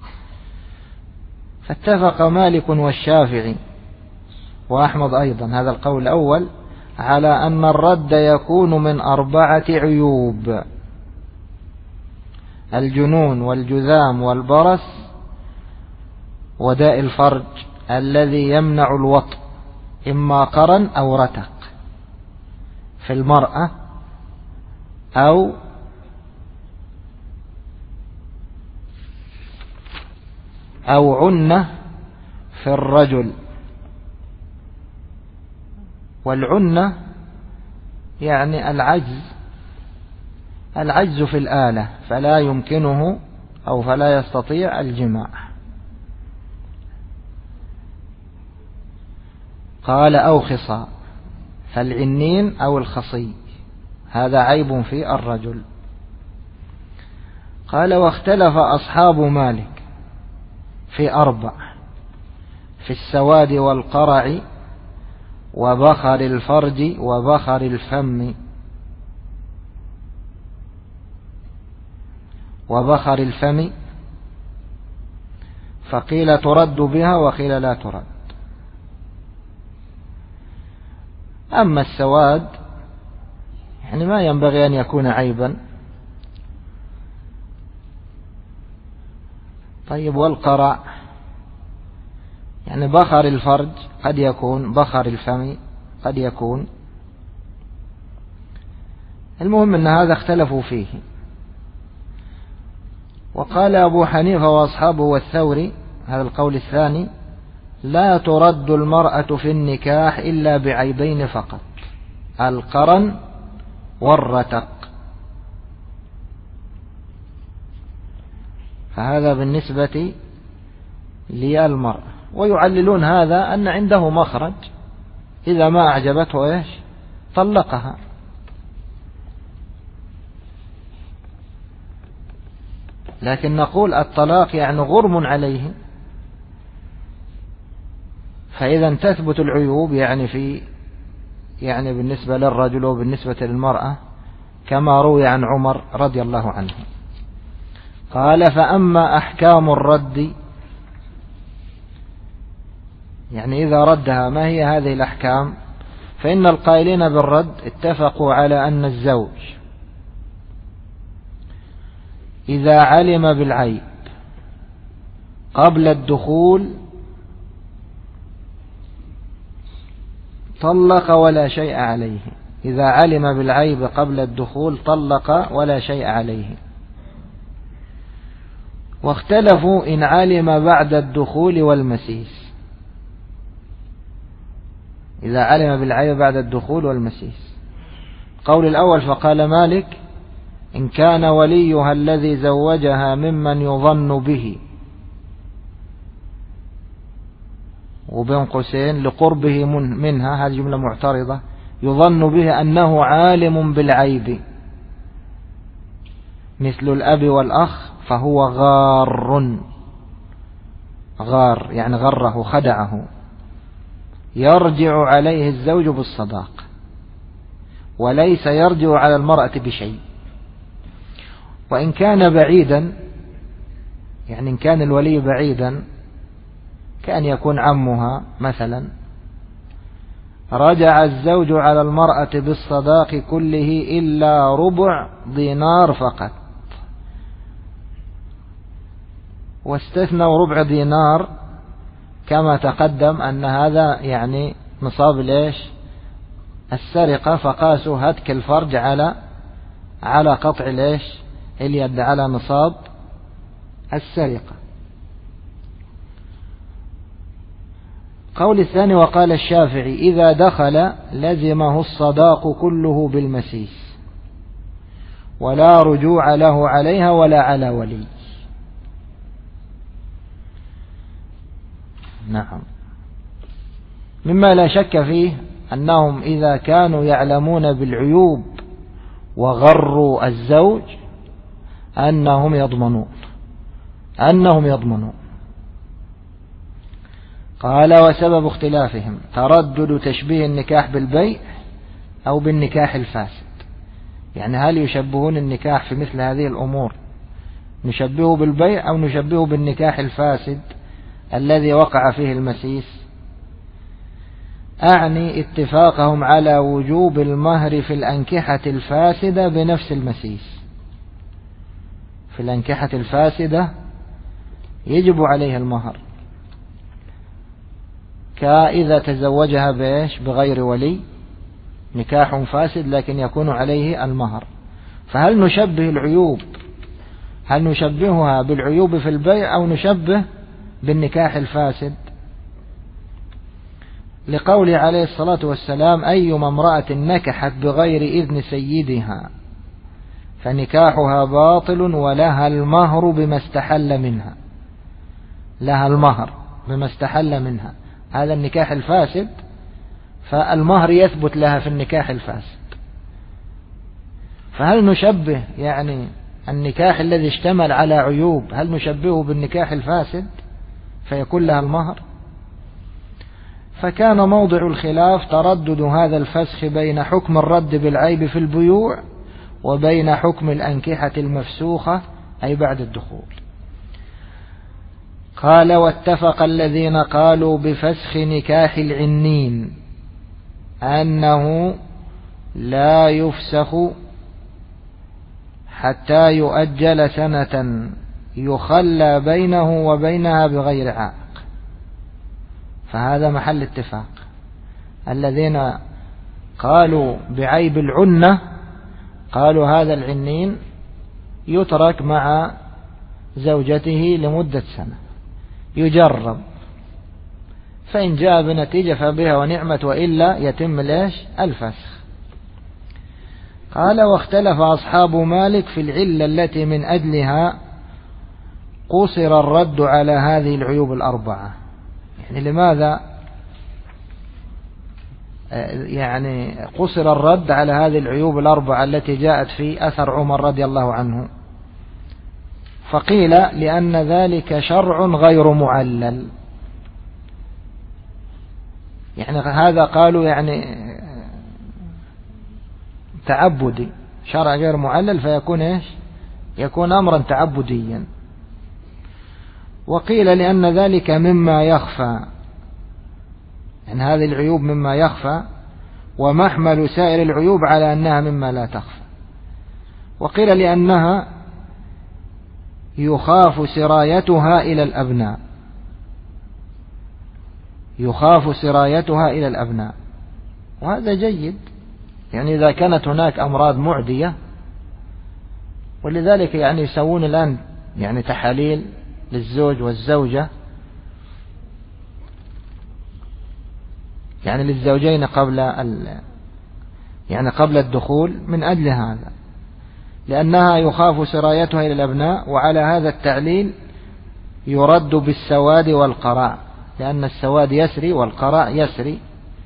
فاتفق مالك والشافعي وأحمد أيضا، هذا القول الأول، على أن الرد يكون من 4 عيوب: الجنون والجذام والبرص وداء الفرج الذي يمنع الوطء، إما قرن أو رتق في المرأة أو عنة في الرجل. والعنة يعني العجز في الآلة، فلا يمكنه أو فلا يستطيع الجماع. قال أو خصاء، فالعنين أو الخصي هذا عيب في الرجل. قال واختلف أصحاب مالك في 4: في السواد والقرع وبخر الفرج وبخر الفم وبخر الفم، فقيل ترد بها وقيل لا ترد. أما السواد يعني ما ينبغي أن يكون عيبا. طيب والقرع يعني بخر الفرج قد يكون، بخر الفم قد يكون. المهم أن هذا اختلفوا فيه. وقال أبو حنيفة وأصحابه والثوري، هذا القول الثاني: لا ترد المرأة في النكاح إلا بعيبين فقط: القرن والرتق. فهذا بالنسبة للمرأة. ويعللون هذا أن عنده مخرج، إذا ما أعجبته طلقها. لكن نقول الطلاق يعني غرم عليه. فإذا تثبت العيوب يعني بالنسبة للرجل وبالنسبة للمرأة كما روي عن عمر رضي الله عنه. قال فأما أحكام الرد، يعني إذا ردها ما هي هذه الأحكام؟ فإن القائلين بالرد اتفقوا على أن الزوج إذا علم بالعيب قبل الدخول طلق ولا شيء عليه. إذا علم بالعيب قبل الدخول طلق ولا شيء عليه. واختلفوا إن علم بعد الدخول والمسيس، إذا علم بالعيب بعد الدخول والمسيس. قول الأول فقال مالك إن كان وليها الذي زوجها ممن يظن به، وبين قوسين لقربه منها، هذه جملة معترضة، يظن به أنه عالم بالعيب مثل الأب والأخ فهو غار يعني غره خدعه، يرجع عليه الزوج بالصداق وليس يرجع على المرأة بشيء. وإن كان بعيدا، يعني إن كان الولي بعيدا كأن يكون عمها مثلا، رجع الزوج على المرأة بالصداق كله إلا ربع دينار فقط، واستثنوا ربع دينار كما تقدم أن هذا يعني نصاب ليش السرقة، فقاسوا هتك الفرج على قطع ليش اليد على نصاب السرقة. قول الثاني وقال الشافعي إذا دخل لزمه الصداق كله بالمسيس ولا رجوع له عليها ولا على ولي. نعم. مما لا شك فيه أنهم إذا كانوا يعلمون بالعيوب وغروا الزوج أنهم يضمنون. قال وسبب اختلافهم تردد تشبيه النكاح بالبيع أو بالنكاح الفاسد، يعني هل يشبهون النكاح في مثل هذه الأمور نشبهه بالبيع أو نشبهه بالنكاح الفاسد الذي وقع فيه المسيس؟ أعني اتفاقهم على وجوب المهر في الأنكحة الفاسدة بنفس المسيس. في الأنكحة الفاسدة يجب عليها المهر، كإذا تزوجها بغير ولي، نكاح فاسد لكن يكون عليه المهر. فهل نشبه العيوب، هل نشبهها بالعيوب في البيع أو نشبه بالنكاح الفاسد؟ لقوله عليه الصلاة والسلام أيما امرأة نكحت بغير إذن سيدها فنكاحها باطل ولها المهر بما استحل منها. لها المهر بما استحل منها، هذا النكاح الفاسد، فالمهر يثبت لها في النكاح الفاسد. فهل نشبه يعني النكاح الذي اشتمل على عيوب هل نشبهه بالنكاح الفاسد فيكون لها المهر؟ فكان موضع الخلاف تردد هذا الفسخ بين حكم الرد بالعيب في البيوع وبين حكم الأنكحة المفسوخة أي بعد الدخول. قال واتفق الذين قالوا بفسخ نكاح العنين أنه لا يفسخ حتى يؤجل سنة يخلى بينه وبينها بغير عائق، فهذا محل اتفاق. الذين قالوا بعيب العنة قالوا هذا العنين يترك مع زوجته لمدة سنة يجرب، فإن جاء بنتيجة فبها ونعمة وإلا يتم الفسخ. قال واختلف أصحاب مالك في العلة التي من أجلها قصر الرد على هذه العيوب الأربعة، يعني لماذا يعني قصر الرد على هذه العيوب الأربعة التي جاءت في أثر عمر رضي الله عنه؟ فقيل لأن ذلك شرع غير معلل، يعني هذا قالوا يعني تعبدي، شرع غير معلل فيكون يكون أمرا تعبديا. وقيل لأن ذلك مما يخفى، يعني هذه العيوب مما يخفى، ومحمل سائر العيوب على أنها مما لا تخفى. وقيل لأنها يخاف سرايتها إلى الأبناء، يخاف سرايتها إلى الأبناء، وهذا جيد يعني إذا كانت هناك أمراض معدية، ولذلك يعني يسوون الآن يعني تحاليل للزوج والزوجة، يعني للزوجين قبل الدخول، من أجل هذا، لأنها يخاف سرايتها إلى الأبناء. وعلى هذا التعليل يرد بالسواد والقراء، لأن السواد يسري والقراء يسري.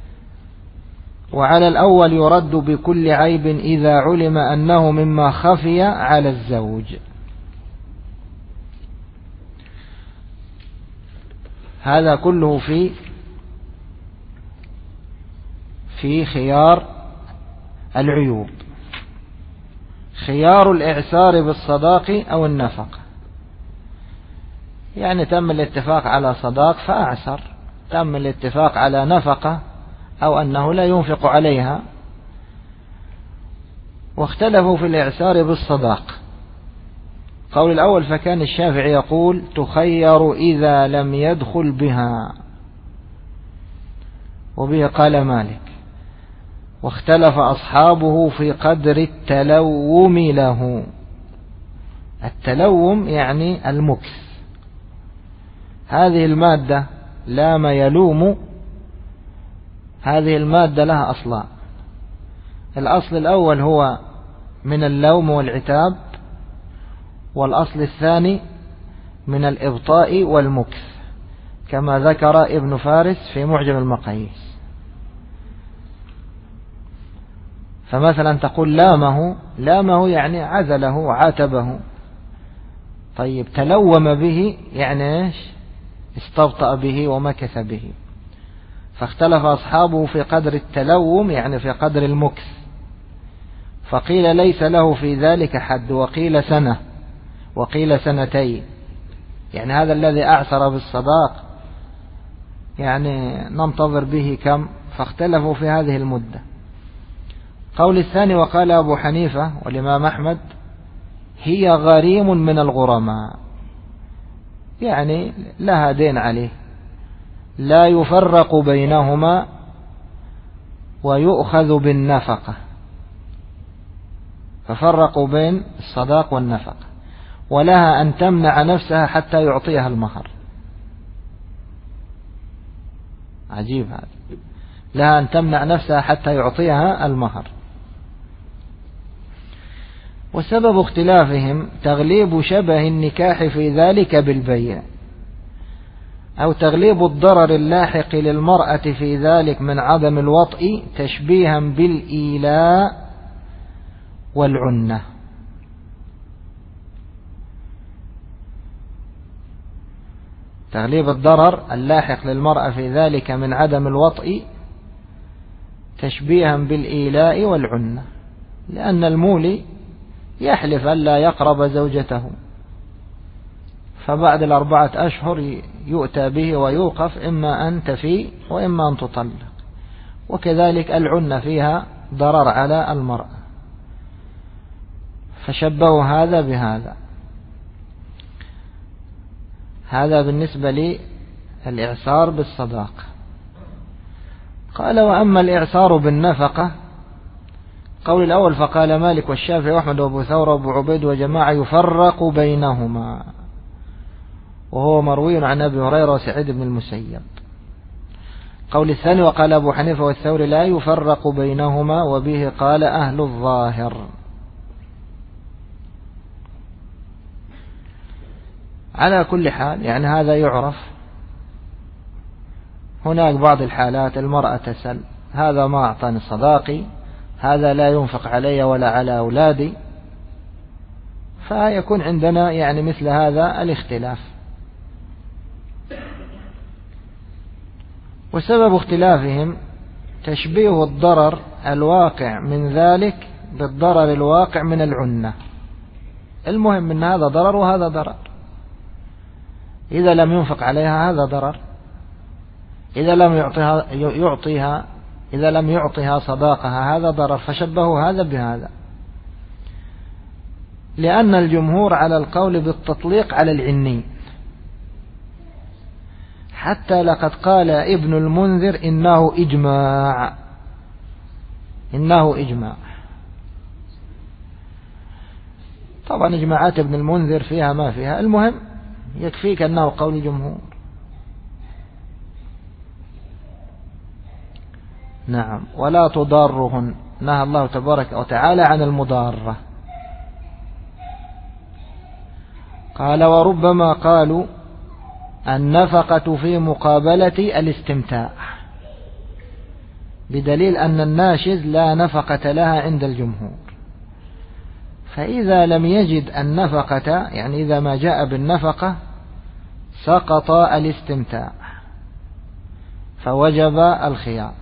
وعلى الأول يرد بكل عيب إذا علم أنه مما خفي على الزوج. هذا كله في خيار العيوب. خيار الإعسار بالصداق أو النفقة، يعني تم الاتفاق على صداق فأعسر، تم الاتفاق على نفقة أو أنه لا ينفق عليها. واختلفوا في الإعسار بالصداق. قول الأول فكان الشافعي يقول تخير إذا لم يدخل بها، وبه قال مالك. واختلف أصحابه في قدر التلوم له. التلوم يعني المكث. هذه المادة لام يلوم، هذه المادة لها أصلان. الأصل الأول هو من اللوم والعتاب، والأصل الثاني من الإبطاء والمكث، كما ذكر ابن فارس في معجم المقاييس. فمثلا تقول لامه يعني عزله وعاتبه. طيب تلوم به يعني ايش؟ استبطأ به ومكث به. فاختلف أصحابه في قدر التلوم، يعني في قدر المكث. فقيل ليس له في ذلك حد، وقيل سنة، وقيل سنتين. يعني هذا الذي أعسر بالصداق يعني ننتظر به كم؟ فاختلفوا في هذه المدة. قول الثاني وقال أبو حنيفة والإمام أحمد هي غريم من الغرماء، يعني لها دين عليه، لا يفرق بينهما ويؤخذ بالنفقة. ففرقوا بين الصداق والنفقة. ولها أن تمنع نفسها حتى يعطيها المهر. عجيب هذا، لها أن تمنع نفسها حتى يعطيها المهر. وسبب اختلافهم تغليب شبه النكاح في ذلك بالبيع، أو تغليب الضرر اللاحق للمرأة في ذلك من عدم الوطء تشبيها بالإيلاء والعنة. تغليب الضرر اللاحق للمرأة في ذلك من عدم الوطء تشبيها بالإيلاء والعنة، لأن المولي يحلف ألا يقرب زوجته، فبعد 4 أشهر يؤتى به ويوقف، إما أن تفي وإما أن تطلق. وكذلك العنة فيها ضرر على المرأة، فشبهوا هذا بهذا. هذا بالنسبة للإعسار بالصداق. قال وأما الإعسار بالنفقة، قول الأول فقال مالك والشافعي وأحمد وأبو ثور وأبو عبيد وجماعة يفرق بينهما، وهو مروي عن أبي هريرة وسعيد بن المسيب. قول الثاني وقال أبو حنيفة والثوري لا يفرق بينهما، وبه قال أهل الظاهر. على كل حال يعني هذا يعرف. هناك بعض الحالات المرأة تسأل هذا ما أعطاني صداقي، هذا لا ينفق علي ولا على أولادي، فيكون عندنا يعني مثل هذا الاختلاف. وسبب اختلافهم تشبيه الضرر الواقع من ذلك بالضرر الواقع من العنة. المهم أن هذا ضرر وهذا ضرر. إذا لم ينفق عليها هذا ضرر، إذا لم يعطيها صداقها هذا ضرر. فشبهوا هذا بهذا، لأن الجمهور على القول بالتطليق على العني. حتى لقد قال ابن المنذر إنه إجماع، إنه إجماع. طبعا إجماعات ابن المنذر فيها ما فيها، المهم يكفيك أنه قول الجمهور. نعم. ولا تضارهن، نهى الله تبارك وتعالى عن المضارة. قال وربما قالوا النفقة في مقابلة الاستمتاع، بدليل أن الناشز لا نفقة لها عند الجمهور. فإذا لم يجد النفقة، يعني إذا ما جاء بالنفقة، سقط الاستمتاع فوجب الخيار.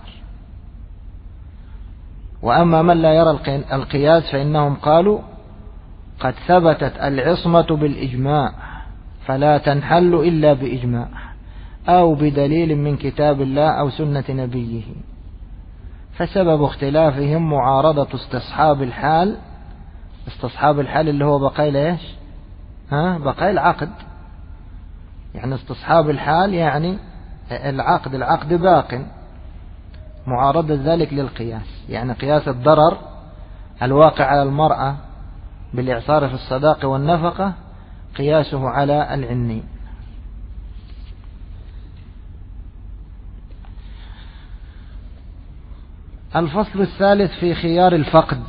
وأما من لا يرى القياس فإنهم قالوا قد ثبتت العصمة بالإجماع فلا تنحل إلا بإجماع أو بدليل من كتاب الله أو سنة نبيه. فسبب اختلافهم معارضة استصحاب الحال. استصحاب الحال اللي هو بقايل ايش؟ بقايل العقد. يعني استصحاب الحال يعني العقد باق، معارضة ذلك للقياس، يعني قياس الضرر الواقع على المرأة بالإعصار في الصداق والنفقة قياسه على العني. الفصل الثالث في خيار الفقد.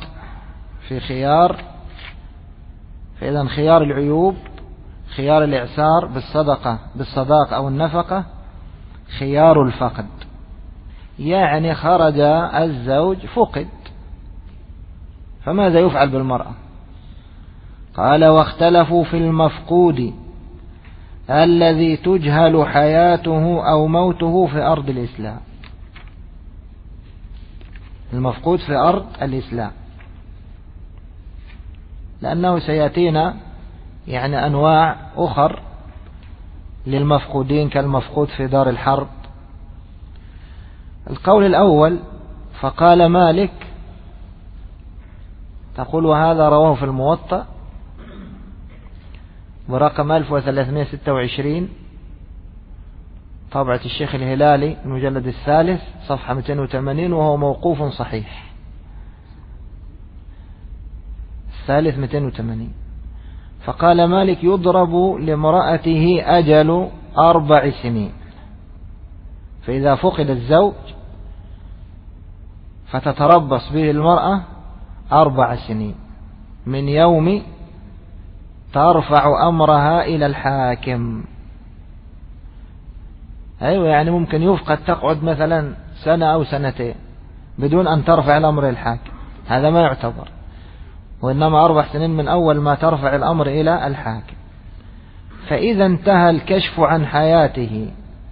فإذا خيار العيوب، خيار الإعسار بالصداق أو النفقة، خيار الفقد، يعني خرج الزوج فقد، فماذا يفعل بالمرأة؟ قال واختلفوا في المفقود الذي تجهل حياته أو موته في أرض الإسلام. المفقود في أرض الإسلام، لأنه سيأتينا يعني أنواع أخر للمفقودين كالمفقود في دار الحرب. القول الأول فقال مالك، تقول وهذا رواه في الموطأ برقم 1326 طبعة الشيخ الهلالي المجلد الثالث صفحة 280، وهو موقوف صحيح. الثالث 280. فقال مالك يضرب لامرأته أجل 4 سنين، فإذا فقد الزوج فتتربص به المرأة 4 سنين من يوم ترفع أمرها إلى الحاكم. أيوة، يعني ممكن يفقد تقعد مثلا 1 أو 2 بدون أن ترفع الأمر إلى الحاكم، هذا ما يعتبر، وإنما 4 سنين من أول ما ترفع الأمر إلى الحاكم. فإذا انتهى الكشف عن حياته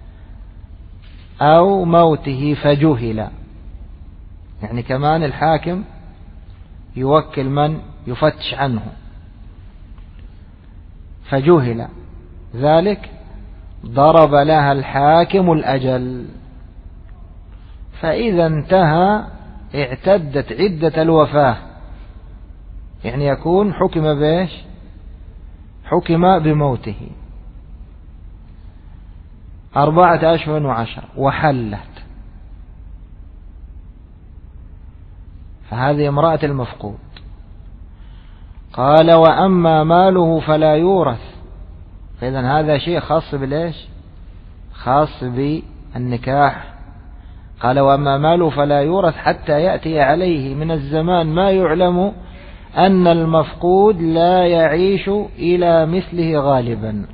أو موته فجهل، يعني كمان الحاكم يوكل من يفتش عنه، فجهل ذلك ضرب لها الحاكم الأجل. فإذا انتهى اعتدت عدة الوفاة، يعني يكون حكم بإيش؟ حكم بموته 4 أشهر و10 وحلت. فهذه امرأة المفقود. قال وأما ماله فلا يورث. فإذا هذا شيء خاص بالإيش؟ خاص بالنكاح. قال وأما ماله فلا يورث حتى يأتي عليه من الزمان ما يعلم أن المفقود لا يعيش إلى مثله غالبا.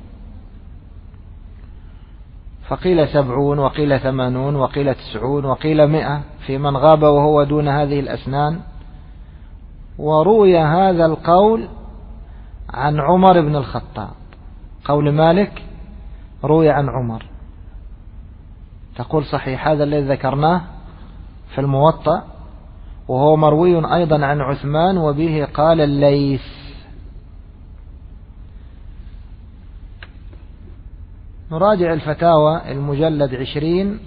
فقيل 70 وقيل 80 وقيل 90 وقيل 100 في من غاب وهو دون هذه الأسنان. وروي هذا القول عن عمر بن الخطاب. قول مالك روي عن عمر. تقول صحيح هذا الذي ذكرناه في الموطأ، وهو مروي أيضا عن عثمان، وبه قال الليث. نراجع الفتاوى المجلد 20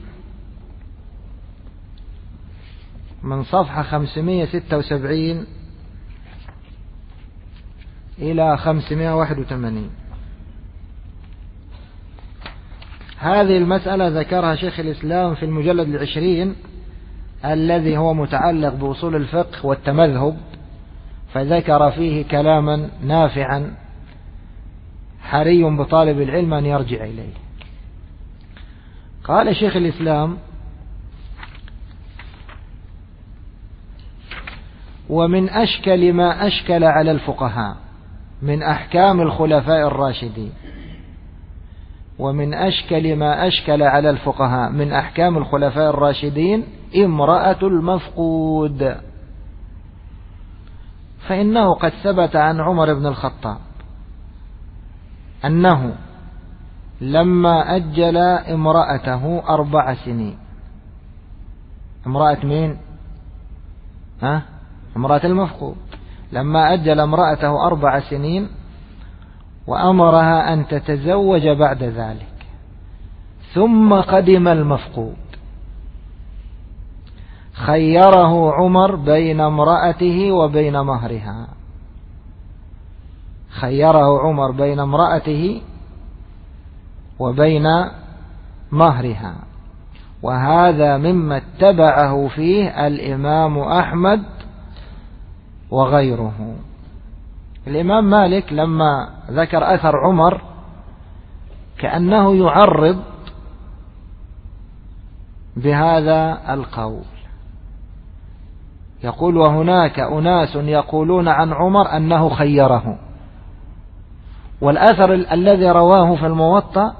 من صفحة 576 إلى 581. هذه المسألة ذكرها شيخ الإسلام في المجلد 20 الذي هو متعلق بأصول الفقه والتمذهب، فذكر فيه كلاما نافعا حري بطالب العلم أن يرجع إليه. قال شيخ الإسلام: ومن أشكل ما أشكل على الفقهاء من أحكام الخلفاء الراشدين، ومن أشكل ما أشكل على الفقهاء من أحكام الخلفاء الراشدين امرأة المفقود، فإنه قد ثبت عن عمر بن الخطاب أنه لما أجل امرأته 4 سنين. امرأة مين؟ امرأة المفقود. لما أجل امرأته 4 سنين وأمرها أن تتزوج بعد ذلك، ثم قدم المفقود، خيره عمر بين امرأته وبين مهرها. خيره عمر بين امرأته وبين مهرها، وهذا مما اتبعه فيه الإمام أحمد وغيره. الإمام مالك لما ذكر أثر عمر كأنه يعرض بهذا القول، يقول: وهناك أناس يقولون عن عمر أنه خيره، والأثر الذي رواه في الموطأ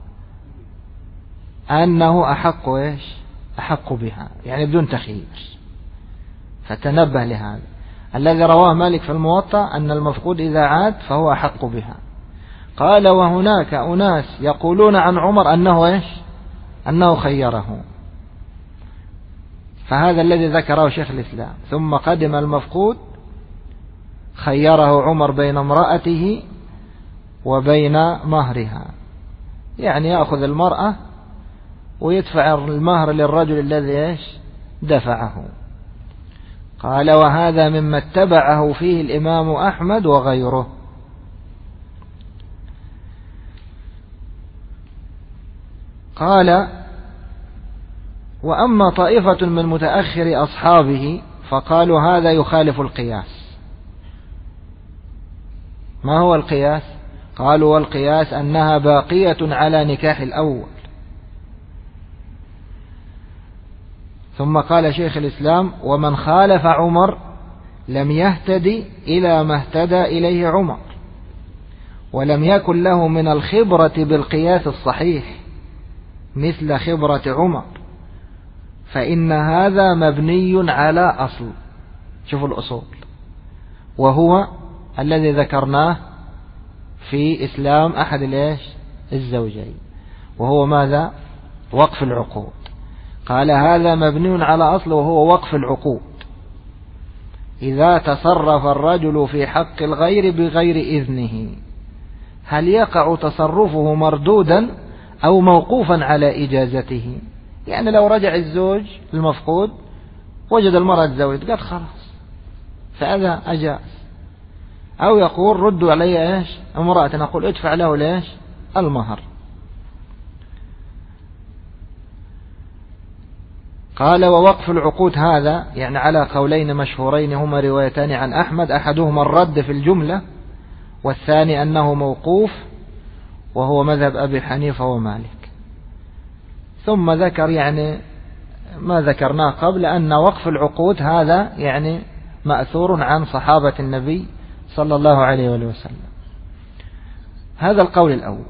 أنه أحق بها، يعني بدون تخيير. فتنبه لهذا. الذي رواه مالك في الموطأ أن المفقود إذا عاد فهو أحق بها. قال: وهناك أناس يقولون عن عمر أنه خيره، فهذا الذي ذكره شيخ الإسلام: ثم قدم المفقود خيره عمر بين امرأته وبين مهرها، يعني يأخذ المرأة ويدفع المهر للرجل الذي دفعه. قال: وهذا مما اتبعه فيه الإمام أحمد وغيره. قال: وأما طائفة من متأخر أصحابه فقالوا هذا يخالف القياس. ما هو القياس؟ قالوا: والقياس أنها باقية على نكاح الأول. ثم قال شيخ الإسلام: ومن خالف عمر لم يهتدي إلى ما اهتدى إليه عمر، ولم يكن له من الخبرة بالقياس الصحيح مثل خبرة عمر، فإن هذا مبني على أصل. شوفوا الأصول، وهو الذي ذكرناه في إسلام أحد الزوجين، وهو ماذا؟ وقف العقود. قال: هذا مبني على أصل وهو وقف العقود. إذا تصرف الرجل في حق الغير بغير إذنه، هل يقع تصرفه مردودا أو موقوفا على إجازته؟ يعني لو رجع الزوج المفقود وجد المرأة تزوج، قال خلاص فهذا أجاز. أو يقول: ردوا علي امرأة، نقول ادفع له المهر. قال: ووقف العقود هذا يعني على قولين مشهورين هما روايتان عن أحمد، أحدهما الرد في الجملة، والثاني أنه موقوف، وهو مذهب أبي حنيفة ومالك. ثم ذكر يعني ما ذكرناه قبل، أن وقف العقود هذا يعني مأثور عن صحابة النبي صلى الله عليه وسلم. هذا القول الأول.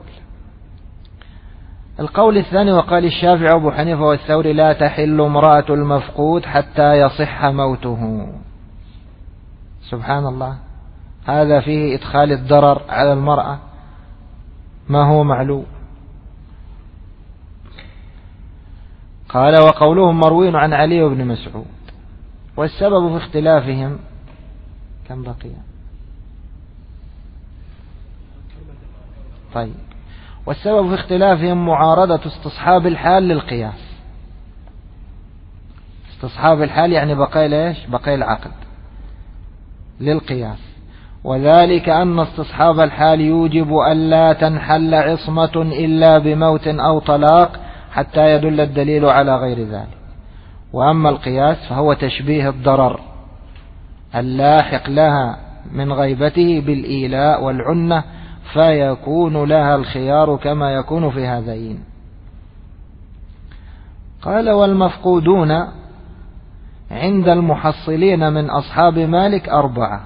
القول الثاني: وقال الشافعي وابو حنيفة والثوري: لا تحل امرأة المفقود حتى يصح موته. سبحان الله، هذا فيه إدخال الضرر على المرأة ما هو معلوم. قال: وقولهم مروين عن علي بن مسعود. والسبب في اختلافهم كم بقي؟ طيب. والسبب في اختلافهم معارضة استصحاب الحال للقياس. استصحاب الحال يعني بقي العقد للقياس، وذلك أن استصحاب الحال يوجب ألا تنحل عصمة إلا بموت أو طلاق حتى يدل الدليل على غير ذلك، وأما القياس فهو تشبيه الضرر اللاحق لها من غيبته بالإيلاء والعنة، فيكون لها الخيار كما يكون في هذين. قال: والمفقودون عند المحصلين من أصحاب مالك 4.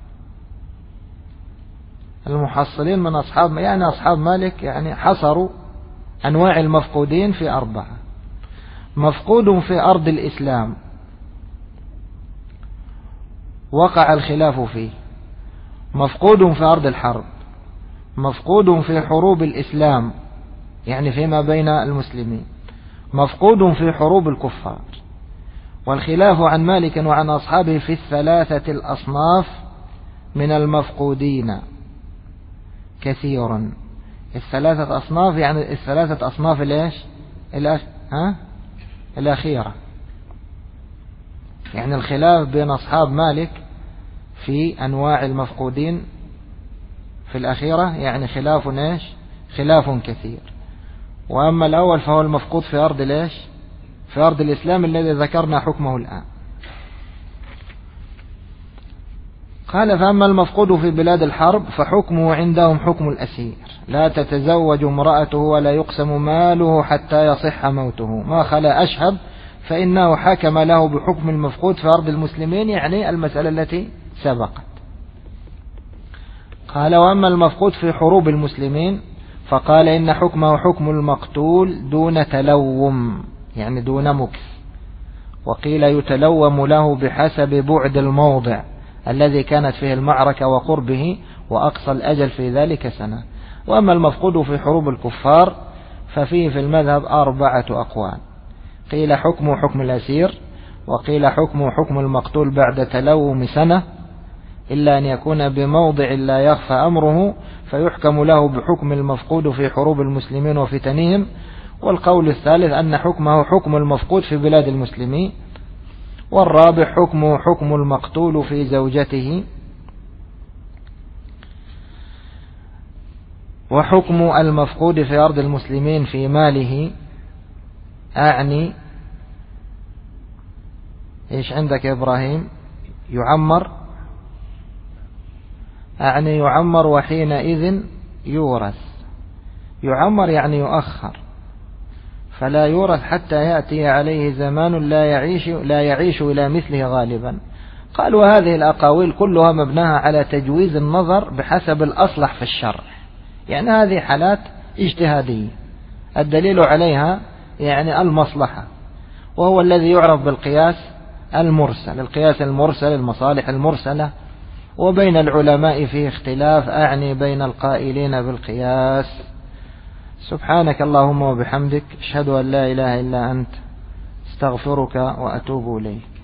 المحصلين من أصحاب، يعني أصحاب مالك، يعني حصروا أنواع المفقودين في 4. مفقود في أرض الإسلام وقع الخلاف فيه، مفقود في أرض الحرب، مفقود في حروب الإسلام يعني فيما بين المسلمين، مفقود في حروب الكفار. والخلاف عن مالك وعن أصحابه في 3 الأصناف من المفقودين كثيرا. 3 أصناف يعني 3 أصناف الأخيرة، يعني الخلاف بين أصحاب مالك في أنواع المفقودين في الأخيرة يعني خلاف كثير. وأما الأول فهو المفقود في أرض في أرض الإسلام الذي ذكرنا حكمه الآن. قال: فأما المفقود في بلاد الحرب فحكمه عندهم حكم الأسير، لا تتزوج امرأته ولا يقسم ماله حتى يصح موته، ما خلا أشهب فإنه حكم له بحكم المفقود في أرض المسلمين، يعني المسألة التي سبقت. قال: وأما المفقود في حروب المسلمين فقال إن حكمه حكم المقتول دون تلوم، يعني دون مكث. وقيل يتلوم له بحسب بعد الموضع الذي كانت فيه المعركة وقربه، وأقصى الأجل في ذلك 1 سنة. وأما المفقود في حروب الكفار ففيه في المذهب 4 أقوال، قيل حكمه حكم الأسير، وقيل حكمه حكم المقتول بعد تلوم 1 سنة، إلا أن يكون بموضع لا يخفى أمره فيحكم له بحكم المفقود في حروب المسلمين وفتنهم. والقول الثالث أن حكمه حكم المفقود في بلاد المسلمين. والرابع حكمه حكم المقتول في زوجته. وحكم المفقود في أرض المسلمين في ماله، أعني إيش عندك يا إبراهيم؟ يعمر وحينئذ يورث. يعمر يعني يؤخر، فلا يورث حتى يأتي عليه زمان لا يعيش إلى مثله غالبا. قال: وهذه الأقاويل كلها مبناها على تجويز النظر بحسب الأصلح في الشرع، يعني هذه حالات اجتهادية الدليل عليها يعني المصلحة، وهو الذي يعرف بالقياس المرسل. القياس المرسل المصالح المرسلة، وبين العلماء فيه اختلاف، أعني بين القائلين بالقياس. سبحانك اللهم وبحمدك، أشهد أن لا إله إلا أنت، استغفرك وأتوب إليك.